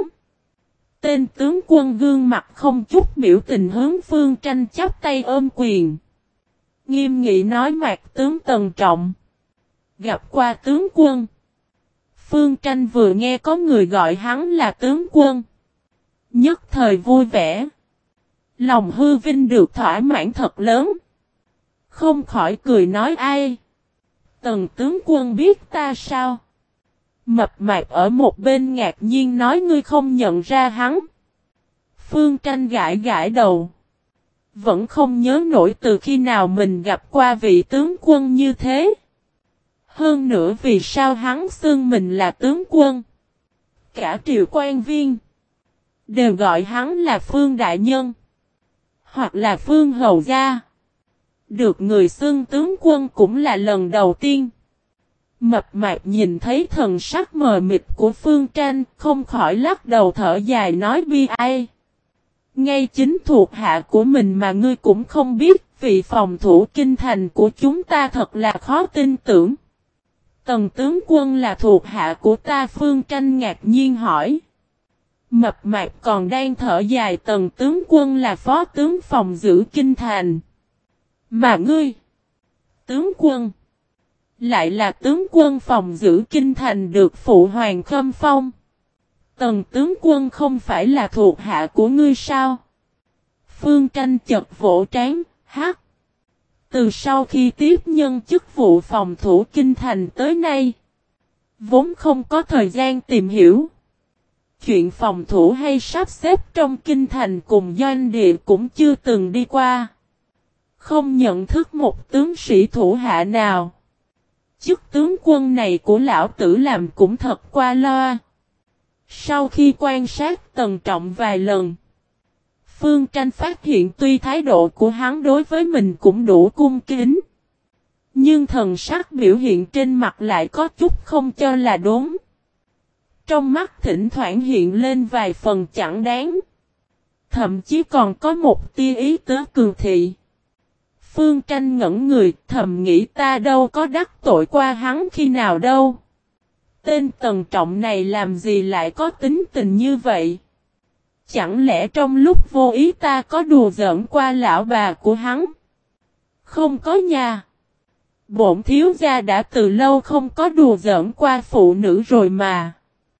Tên tướng quân gương mặt không chút biểu tình hướng Phương Tranh chắp tay ôm quyền. Nghiêm nghị nói, Mạc tướng Tần Trọng, gặp qua tướng quân. Phương Tranh vừa nghe có người gọi hắn là tướng quân, nhất thời vui vẻ. Lòng hư vinh được thỏa mãn thật lớn. Không khỏi cười nói, ai? Tần tướng quân biết ta sao? Mập mạp ở một bên ngạc nhiên nói, ngươi không nhận ra hắn. Phương Tranh gãi gãi đầu. Vẫn không nhớ nổi từ khi nào mình gặp qua vị tướng quân như thế. Hơn nữa vì sao hắn xưng mình là tướng quân. Cả triều quan viên đều gọi hắn là Phương Đại Nhân, hoặc là Phương Hầu Gia. Được người xưng tướng quân cũng là lần đầu tiên. Mập mạp nhìn thấy thần sắc mờ mịt của Phương Tranh, không khỏi lắc đầu thở dài nói, bi ai. Ngay chính thuộc hạ của mình mà ngươi cũng không biết, vị phòng thủ kinh thành của chúng ta thật là khó tin tưởng. Tần tướng quân là thuộc hạ của ta, Phương Tranh ngạc nhiên hỏi. Mập mạp còn đang thở dài, Tần tướng quân là phó tướng phòng giữ kinh thành. Mà ngươi, tướng quân, lại là tướng quân phòng giữ kinh thành được phụ hoàng khâm phong. Tần tướng quân không phải là thuộc hạ của ngươi sao? Phương Tranh chật vỗ trán, hắc. Từ sau khi tiếp nhân chức vụ phòng thủ kinh thành tới nay, vốn không có thời gian tìm hiểu. Chuyện phòng thủ hay sắp xếp trong kinh thành cùng doanh địa cũng chưa từng đi qua. Không nhận thức một tướng sĩ thủ hạ nào. Chức tướng quân này của lão tử làm cũng thật qua loa. Sau khi quan sát Tần Trọng vài lần, Phương Tranh phát hiện tuy thái độ của hắn đối với mình cũng đủ cung kính. Nhưng thần sắc biểu hiện trên mặt lại có chút không cho là đúng. Trong mắt thỉnh thoảng hiện lên vài phần chẳng đáng. Thậm chí còn có một tia ý tứ cường thị. Phương Tranh ngẩn người thầm nghĩ ta đâu có đắc tội qua hắn khi nào đâu. Tên Tần Trọng này làm gì lại có tính tình như vậy? Chẳng lẽ trong lúc vô ý ta có đùa giỡn qua lão bà của hắn? Không có nha. Bổn thiếu gia đã từ lâu không có đùa giỡn qua phụ nữ rồi mà.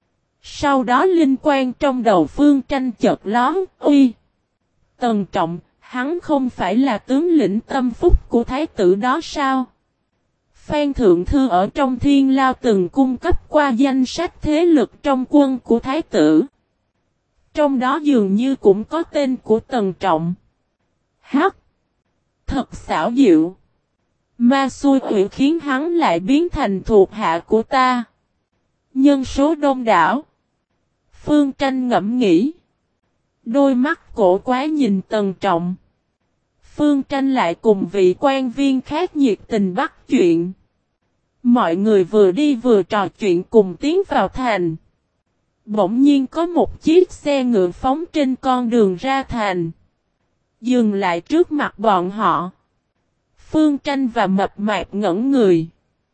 Sau đó linh quan trong đầu Phương Tranh chợt lóe, uy. Tần Trọng, hắn không phải là tướng lĩnh tâm phúc của thái tử đó sao? Phan Thượng Thư ở trong Thiên Lao từng cung cấp qua danh sách thế lực trong quân của thái tử. Trong đó dường như cũng có tên của Tần Trọng. Hắc! Thật xảo diệu! Ma xui quỷ khiến hắn lại biến thành thuộc hạ của ta. Nhân số đông đảo. Phương Tranh ngẫm nghĩ. Đôi mắt cổ quái nhìn Tần Trọng. Phương Tranh lại cùng vị quan viên khác nhiệt tình bắt chuyện. Mọi người vừa đi vừa trò chuyện cùng tiến vào thành. Bỗng nhiên có một chiếc xe ngựa phóng trên con đường ra thành. Dừng lại trước mặt bọn họ. Phương Tranh và Mập Mạp ngẩn người.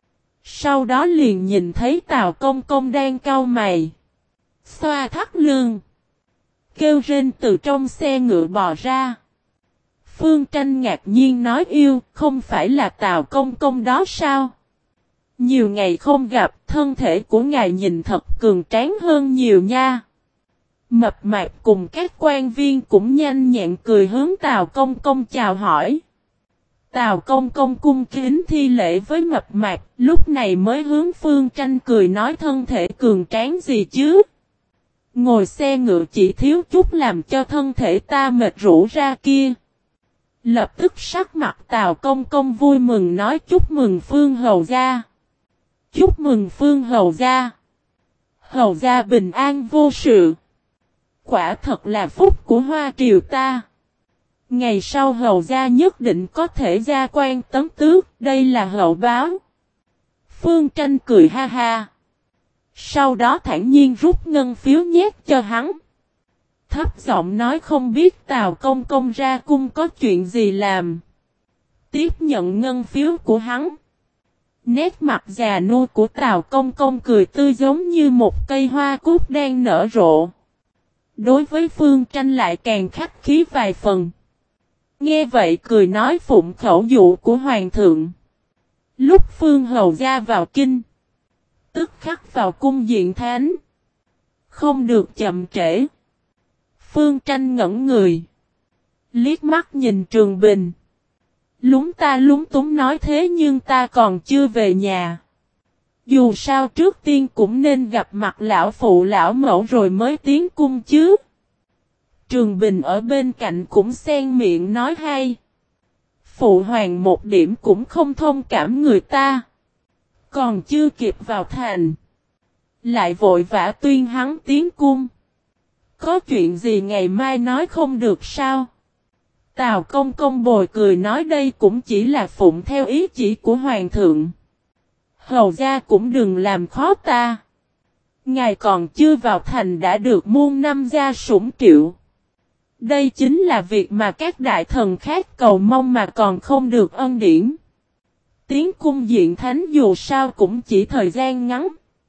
Sau đó liền nhìn thấy Tào Công Công đang cau mày. Xoa thắt lưng. Kêu rên từ trong xe ngựa bò ra. Phương Tranh ngạc nhiên nói yêu, không phải là Tào Công Công đó sao? Nhiều ngày không gặp, thân thể của ngài nhìn thật cường tráng hơn nhiều nha. Mập Mạp cùng các quan viên cũng nhanh nhẹn cười hướng Tào Công Công chào hỏi. Tào Công Công cung kính thi lễ với Mập Mạp, lúc này mới hướng Phương Tranh cười nói thân thể cường tráng gì chứ? Ngồi xe ngựa chỉ thiếu chút làm cho thân thể ta mệt rũ ra kia. Lập tức sắc mặt Tào Công Công vui mừng nói chúc mừng Phương hầu gia. Chúc mừng Phương hầu gia. Hầu gia bình an vô sự. Quả thật là phúc của Hoa Triều ta. Ngày sau hầu gia nhất định có thể gia quan tấn tước, đây là hậu báo. Phương Tranh cười ha ha. Sau đó thản nhiên rút ngân phiếu nhét cho hắn. Thấp giọng nói không biết Tào Công Công ra cung có chuyện gì làm. Tiếp nhận ngân phiếu của hắn. Nét mặt già nua của Tào Công Công cười tươi giống như một cây hoa cúc đang nở rộ. Đối với Phương Tranh lại càng khách khí vài phần. Nghe vậy cười nói phụng khẩu dụ của Hoàng thượng. Lúc Phương hầu gia vào kinh. Tức khắc vào cung diện thánh. Không được chậm trễ. Phương Tranh ngẩn người. Liếc mắt nhìn Trường Bình. Lúng ta lúng túng nói thế nhưng ta còn chưa về nhà. Dù sao trước tiên cũng nên gặp mặt lão phụ lão mẫu rồi mới tiến cung chứ. Trường Bình ở bên cạnh cũng xen miệng nói hay. Phụ hoàng một điểm cũng không thông cảm người ta. Còn chưa kịp vào thành. Lại vội vã tuyên hắn tiến cung. Có chuyện gì ngày mai nói không được sao? Tào Công Công bồi cười nói đây cũng chỉ là phụng theo ý chỉ của Hoàng thượng. Hầu gia cũng đừng làm khó ta. Ngài còn chưa vào thành đã được muôn năm gia sủng triệu. Đây chính là việc mà các đại thần khác cầu mong mà còn không được ân điển. Tiến cung diện thánh dù sao cũng chỉ thời gian ngắn.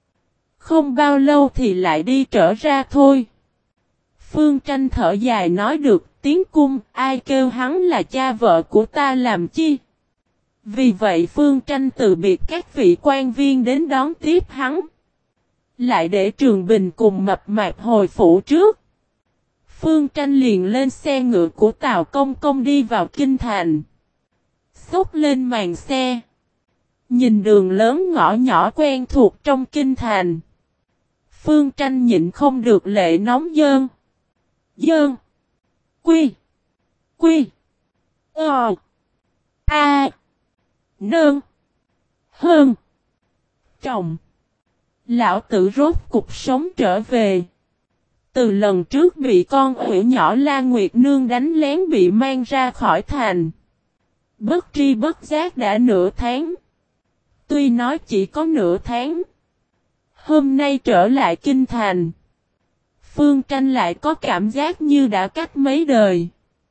Không bao lâu thì lại đi trở ra thôi. Phương Tranh thở dài nói được tiến cung ai kêu hắn là cha vợ của ta làm chi. Vì vậy Phương Tranh từ biệt các vị quan viên đến đón tiếp hắn. Lại để Trường Bình cùng Mập Mạp hồi phủ trước. Phương Tranh liền lên xe ngựa của Tào Công Công đi vào kinh thành. Xốc lên màn xe. Nhìn đường lớn ngõ nhỏ quen thuộc trong kinh thành. Phương Tranh nhịn không được lệ nóng dơn. Dơn. Quy. Quy. Ờ. A. Nơn. Hơn. Trọng. Lão tử rốt cục sống trở về. Từ lần trước bị con hủy nhỏ La Nguyệt Nương đánh lén bị mang ra khỏi thành. Bất tri bất giác đã nửa tháng. Tuy nói chỉ có nửa tháng. Hôm nay trở lại kinh thành. Phương Tranh lại có cảm giác như đã cách mấy đời.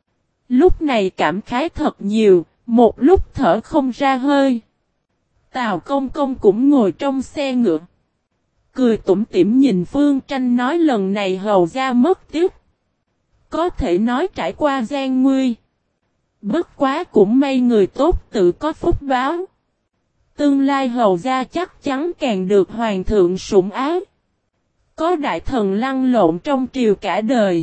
Lúc này cảm khái thật nhiều, một lúc thở không ra hơi. Tào Công Công cũng ngồi trong xe ngựa. Cười tủm tỉm nhìn Phương Tranh nói lần này hầu gia mất tiếc. Có thể nói trải qua gian nguy. Bất quá cũng may người tốt tự có phúc báo. Tương lai hầu gia chắc chắn càng được hoàng thượng sủng ái. Có đại thần lăn lộn trong triều cả đời.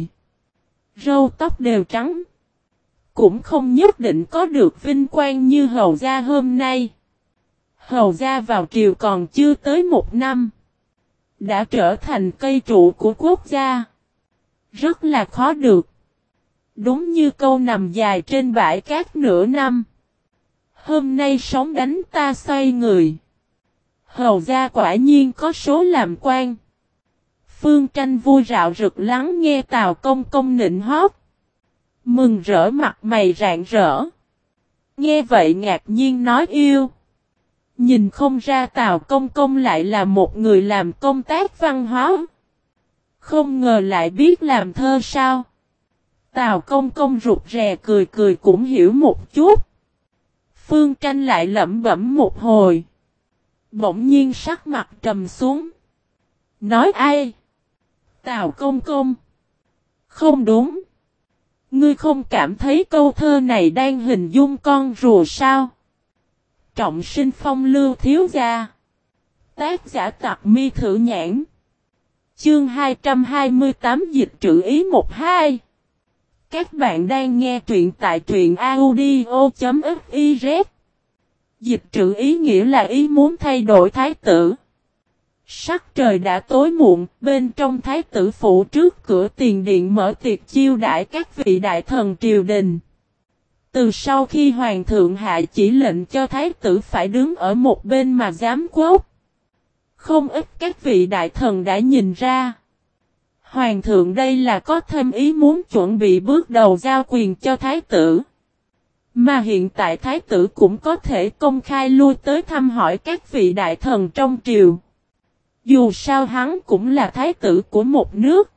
Râu tóc đều trắng. Cũng không nhất định có được vinh quang như hầu gia hôm nay. Hầu gia vào triều còn chưa tới 1 năm. Đã trở thành cây trụ của quốc gia. Rất là khó được. Đúng như câu nằm dài trên bãi cát nửa năm. Hôm nay sóng đánh ta xoay người. Hầu gia quả nhiên có số làm quan. Phương Tranh vui rạo rực lắng nghe Tào Công Công nịnh hót. Mừng rỡ mặt mày rạng rỡ. Nghe vậy ngạc nhiên nói yêu. Nhìn không ra Tào Công Công lại là một người làm công tác văn hóa. Không ngờ lại biết làm thơ sao. Tào Công Công rụt rè cười cười cũng hiểu một chút. Phương Tranh lại lẩm bẩm một hồi. Bỗng nhiên sắc mặt trầm xuống. Nói ai? Tào Công Công. Không đúng. Ngươi không cảm thấy câu thơ này đang hình dung con rùa sao? Trọng sinh phong lưu thiếu gia. Tác giả Tặc Mi Thử Nhãn. Chương 228 dịch trữ ý 12. Các bạn đang nghe truyện tại truyện audio.fiz. Dịch trữ ý nghĩa là ý muốn thay đổi thái tử. Sắc trời đã tối muộn, bên trong thái tử phủ trước cửa tiền điện mở tiệc chiêu đãi các vị đại thần triều đình. Từ sau khi hoàng thượng hạ chỉ lệnh cho thái tử phải đứng ở một bên mà giám quốc. Không ít các vị đại thần đã nhìn ra. Hoàng thượng đây là có thêm ý muốn chuẩn bị bước đầu giao quyền cho thái tử. Mà hiện tại thái tử cũng có thể công khai lui tới thăm hỏi các vị đại thần trong triều. Dù sao hắn cũng là thái tử của một nước.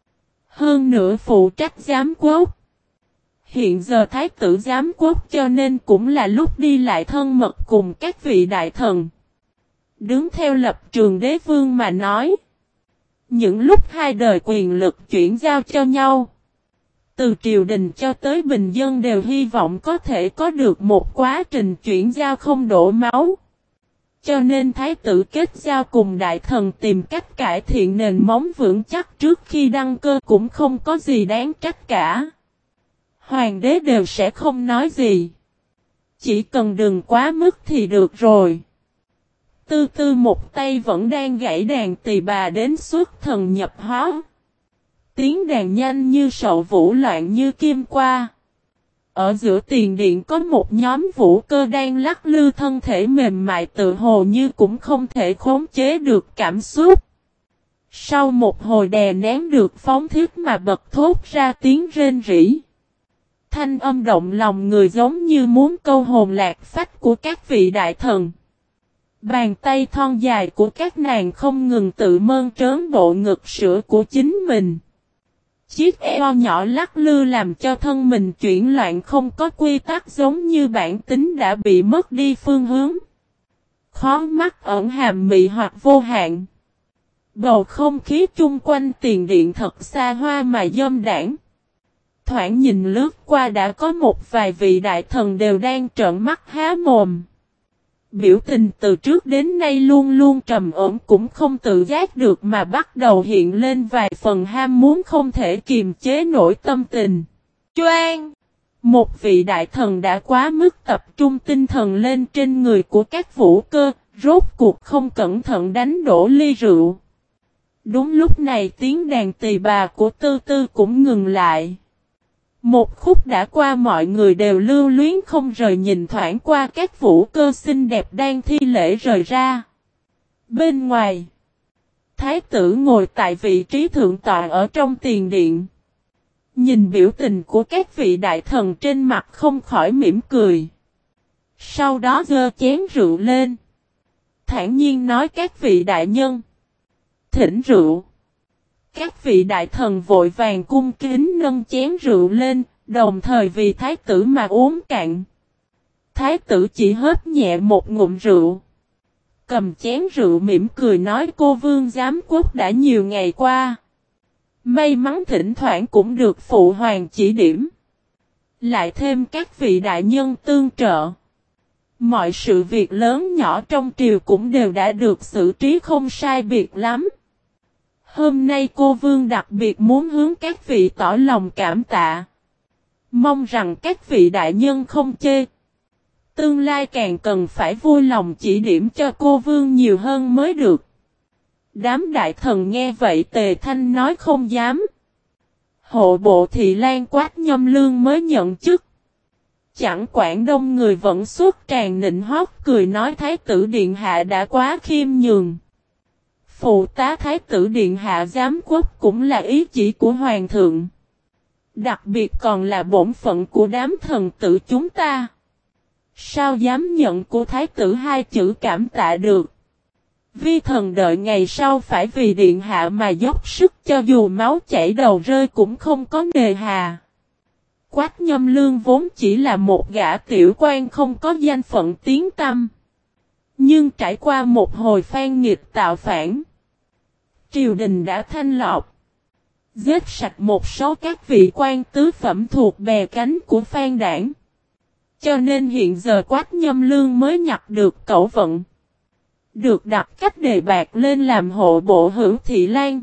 Hơn nữa phụ trách giám quốc. Hiện giờ thái tử giám quốc cho nên cũng là lúc đi lại thân mật cùng các vị đại thần. Đứng theo lập trường đế vương mà nói. Những lúc hai đời quyền lực chuyển giao cho nhau. Từ triều đình cho tới bình dân đều hy vọng có thể có được một quá trình chuyển giao không đổ máu. Cho nên thái tử kết giao cùng đại thần tìm cách cải thiện nền móng vững chắc trước khi đăng cơ cũng không có gì đáng trách cả. Hoàng đế đều sẽ không nói gì. Chỉ cần đừng quá mức thì được rồi. Tư tư một tay vẫn đang gãy đàn tỳ bà đến xuất thần nhập hóa. Tiếng đàn nhanh như sậu vũ loạn như kim qua. Ở giữa tiền điện có một nhóm vũ cơ đang lắc lư thân thể mềm mại tự hồ như cũng không thể khống chế được cảm xúc. Sau một hồi đè nén được phóng thiết mà bật thốt ra tiếng rên rỉ. Thanh âm động lòng người giống như muốn câu hồn lạc phách của các vị đại thần. Bàn tay thon dài của các nàng không ngừng tự mơn trớn bộ ngực sữa của chính mình. Chiếc eo nhỏ lắc lư làm cho thân mình chuyển loạn không có quy tắc giống như bản tính đã bị mất đi phương hướng. Khó mắt ẩn hàm mị hoặc vô hạn. Bầu không khí chung quanh tiền điện thật xa hoa mà dâm đãng. Thoảng nhìn lướt qua đã có một vài vị đại thần đều đang trợn mắt há mồm. Biểu tình từ trước đến nay luôn luôn trầm ổn cũng không tự giác được mà bắt đầu hiện lên vài phần ham muốn không thể kiềm chế nổi tâm tình. Choang! Một vị đại thần đã quá mức tập trung tinh thần lên trên người của các vũ cơ, rốt cuộc không cẩn thận đánh đổ ly rượu. Đúng lúc này tiếng đàn tỳ bà của Tư Tư cũng ngừng lại. Một khúc đã qua mọi người đều lưu luyến không rời nhìn thoảng qua các vũ cơ xinh đẹp đang thi lễ rời ra. Bên ngoài, Thái tử ngồi tại vị trí thượng tọa ở trong tiền điện. Nhìn biểu tình của các vị đại thần trên mặt không khỏi mỉm cười. Sau đó giơ chén rượu lên. Thản nhiên nói các vị đại nhân. Thỉnh rượu. Các vị đại thần vội vàng cung kính nâng chén rượu lên, đồng thời vì thái tử mà uống cạn. Thái tử chỉ hớp nhẹ một ngụm rượu. Cầm chén rượu mỉm cười nói cô vương giám quốc đã nhiều ngày qua. May mắn thỉnh thoảng cũng được phụ hoàng chỉ điểm. Lại thêm các vị đại nhân tương trợ. Mọi sự việc lớn nhỏ trong triều cũng đều đã được xử trí không sai biệt lắm. Hôm nay cô vương đặc biệt muốn hướng các vị tỏ lòng cảm tạ. Mong rằng các vị đại nhân không chê. Tương lai càng cần phải vui lòng chỉ điểm cho cô vương nhiều hơn mới được. Đám đại thần nghe vậy Tề Thanh nói không dám. Hộ bộ Thị Lan Quách Nhâm Lương mới nhận chức. Chẳng quản đông người vẫn suốt tràn nịnh hót cười nói thái tử điện hạ đã quá khiêm nhường. Phụ tá thái tử điện hạ giám quốc cũng là ý chỉ của hoàng thượng. Đặc biệt còn là bổn phận của đám thần tử chúng ta. Sao dám nhận của thái tử hai chữ cảm tạ được. Vi thần đợi ngày sau phải vì điện hạ mà dốc sức cho dù máu chảy đầu rơi cũng không có nề hà. Quách Nhâm Lương vốn chỉ là một gã tiểu quan không có danh phận tiếng tăm. Nhưng trải qua một hồi phan nghiệt tạo phản. Triều đình đã thanh lọc. Giết sạch một số các vị quan tứ phẩm thuộc bè cánh của Phan đảng. Cho nên hiện giờ Quách Nhâm Lương mới nhặt được cẩu vận. Được đặt cách đề bạc lên làm hộ bộ Hữu Thị Lan.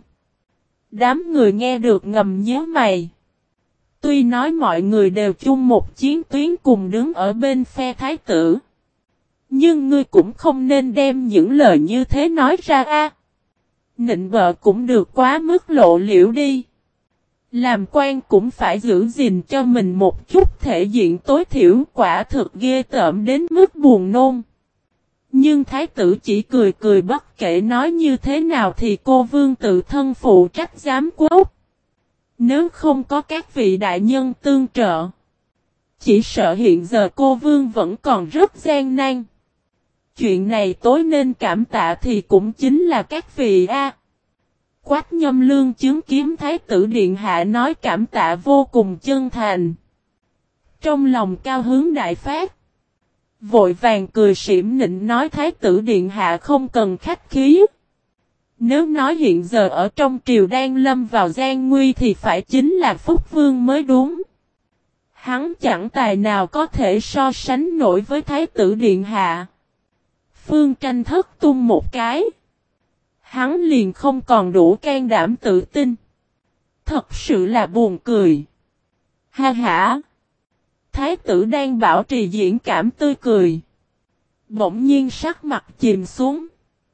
Đám người nghe được ngầm nhíu mày. Tuy nói mọi người đều chung một chiến tuyến cùng đứng ở bên phe thái tử. Nhưng ngươi cũng không nên đem những lời như thế nói ra a. Nịnh bợ cũng được quá mức lộ liễu đi. Làm quan cũng phải giữ gìn cho mình một chút thể diện tối thiểu quả thực ghê tởm đến mức buồn nôn. Nhưng thái tử chỉ cười cười bất kể nói như thế nào thì cô vương tự thân phụ trách giám quốc. Nếu không có các vị đại nhân tương trợ. Chỉ sợ hiện giờ cô vương vẫn còn rất gian nan. Chuyện này tối nên cảm tạ thì cũng chính là các vị a. Quách Nhâm Lương chứng kiến thái tử điện hạ nói cảm tạ vô cùng chân thành. Trong lòng cao hứng đại phát. Vội vàng cười xỉm nịnh nói thái tử điện hạ không cần khách khí. Nếu nói hiện giờ ở trong triều đang lâm vào gian nguy thì phải chính là Phúc Vương mới đúng. Hắn chẳng tài nào có thể so sánh nổi với thái tử điện hạ. Phương Tranh thất tung một cái. Hắn liền không còn đủ can đảm tự tin. Thật sự là buồn cười. Ha ha. Thái tử đang bảo trì diễn cảm tươi cười. Bỗng nhiên sắc mặt chìm xuống.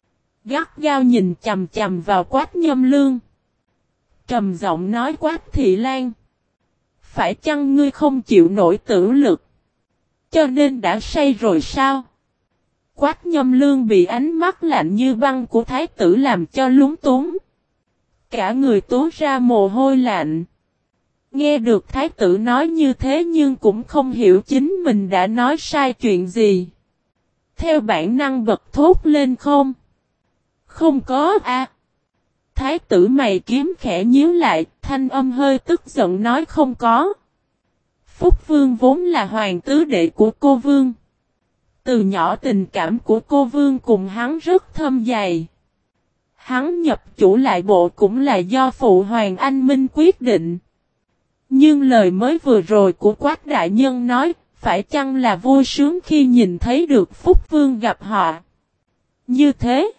Gắt gao nhìn chầm chầm vào Quách Nhâm Lương. Trầm giọng nói Quách Thị Lan. Phải chăng ngươi không chịu nổi tử lực? Cho nên đã say rồi sao? Quách Nhâm Lương bị ánh mắt lạnh như băng của thái tử làm cho lúng túng. Cả người túa ra mồ hôi lạnh. Nghe được thái tử nói như thế nhưng cũng không hiểu chính mình đã nói sai chuyện gì. Theo bản năng bật thốt lên không? Không có a. Thái tử mày kiếm khẽ nhíu lại, thanh âm hơi tức giận nói không có. Phúc Vương vốn là hoàng tứ đệ của cô Vương. Từ nhỏ tình cảm của cô Vương cùng hắn rất thâm dày. Hắn nhập chủ lại bộ cũng là do phụ hoàng anh minh quyết định. Nhưng lời mới vừa rồi của Quách đại nhân nói, phải chăng là vui sướng khi nhìn thấy được Phúc Vương gặp họ? Như thế,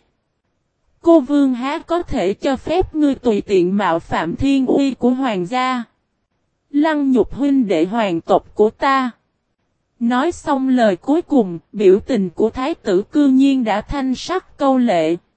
cô Vương há có thể cho phép ngươi tùy tiện mạo phạm thiên uy của hoàng gia, lăng nhục huynh đệ hoàng tộc của ta. Nói xong lời cuối cùng, biểu tình của thái tử cư nhiên đã thanh sắc câu lệ.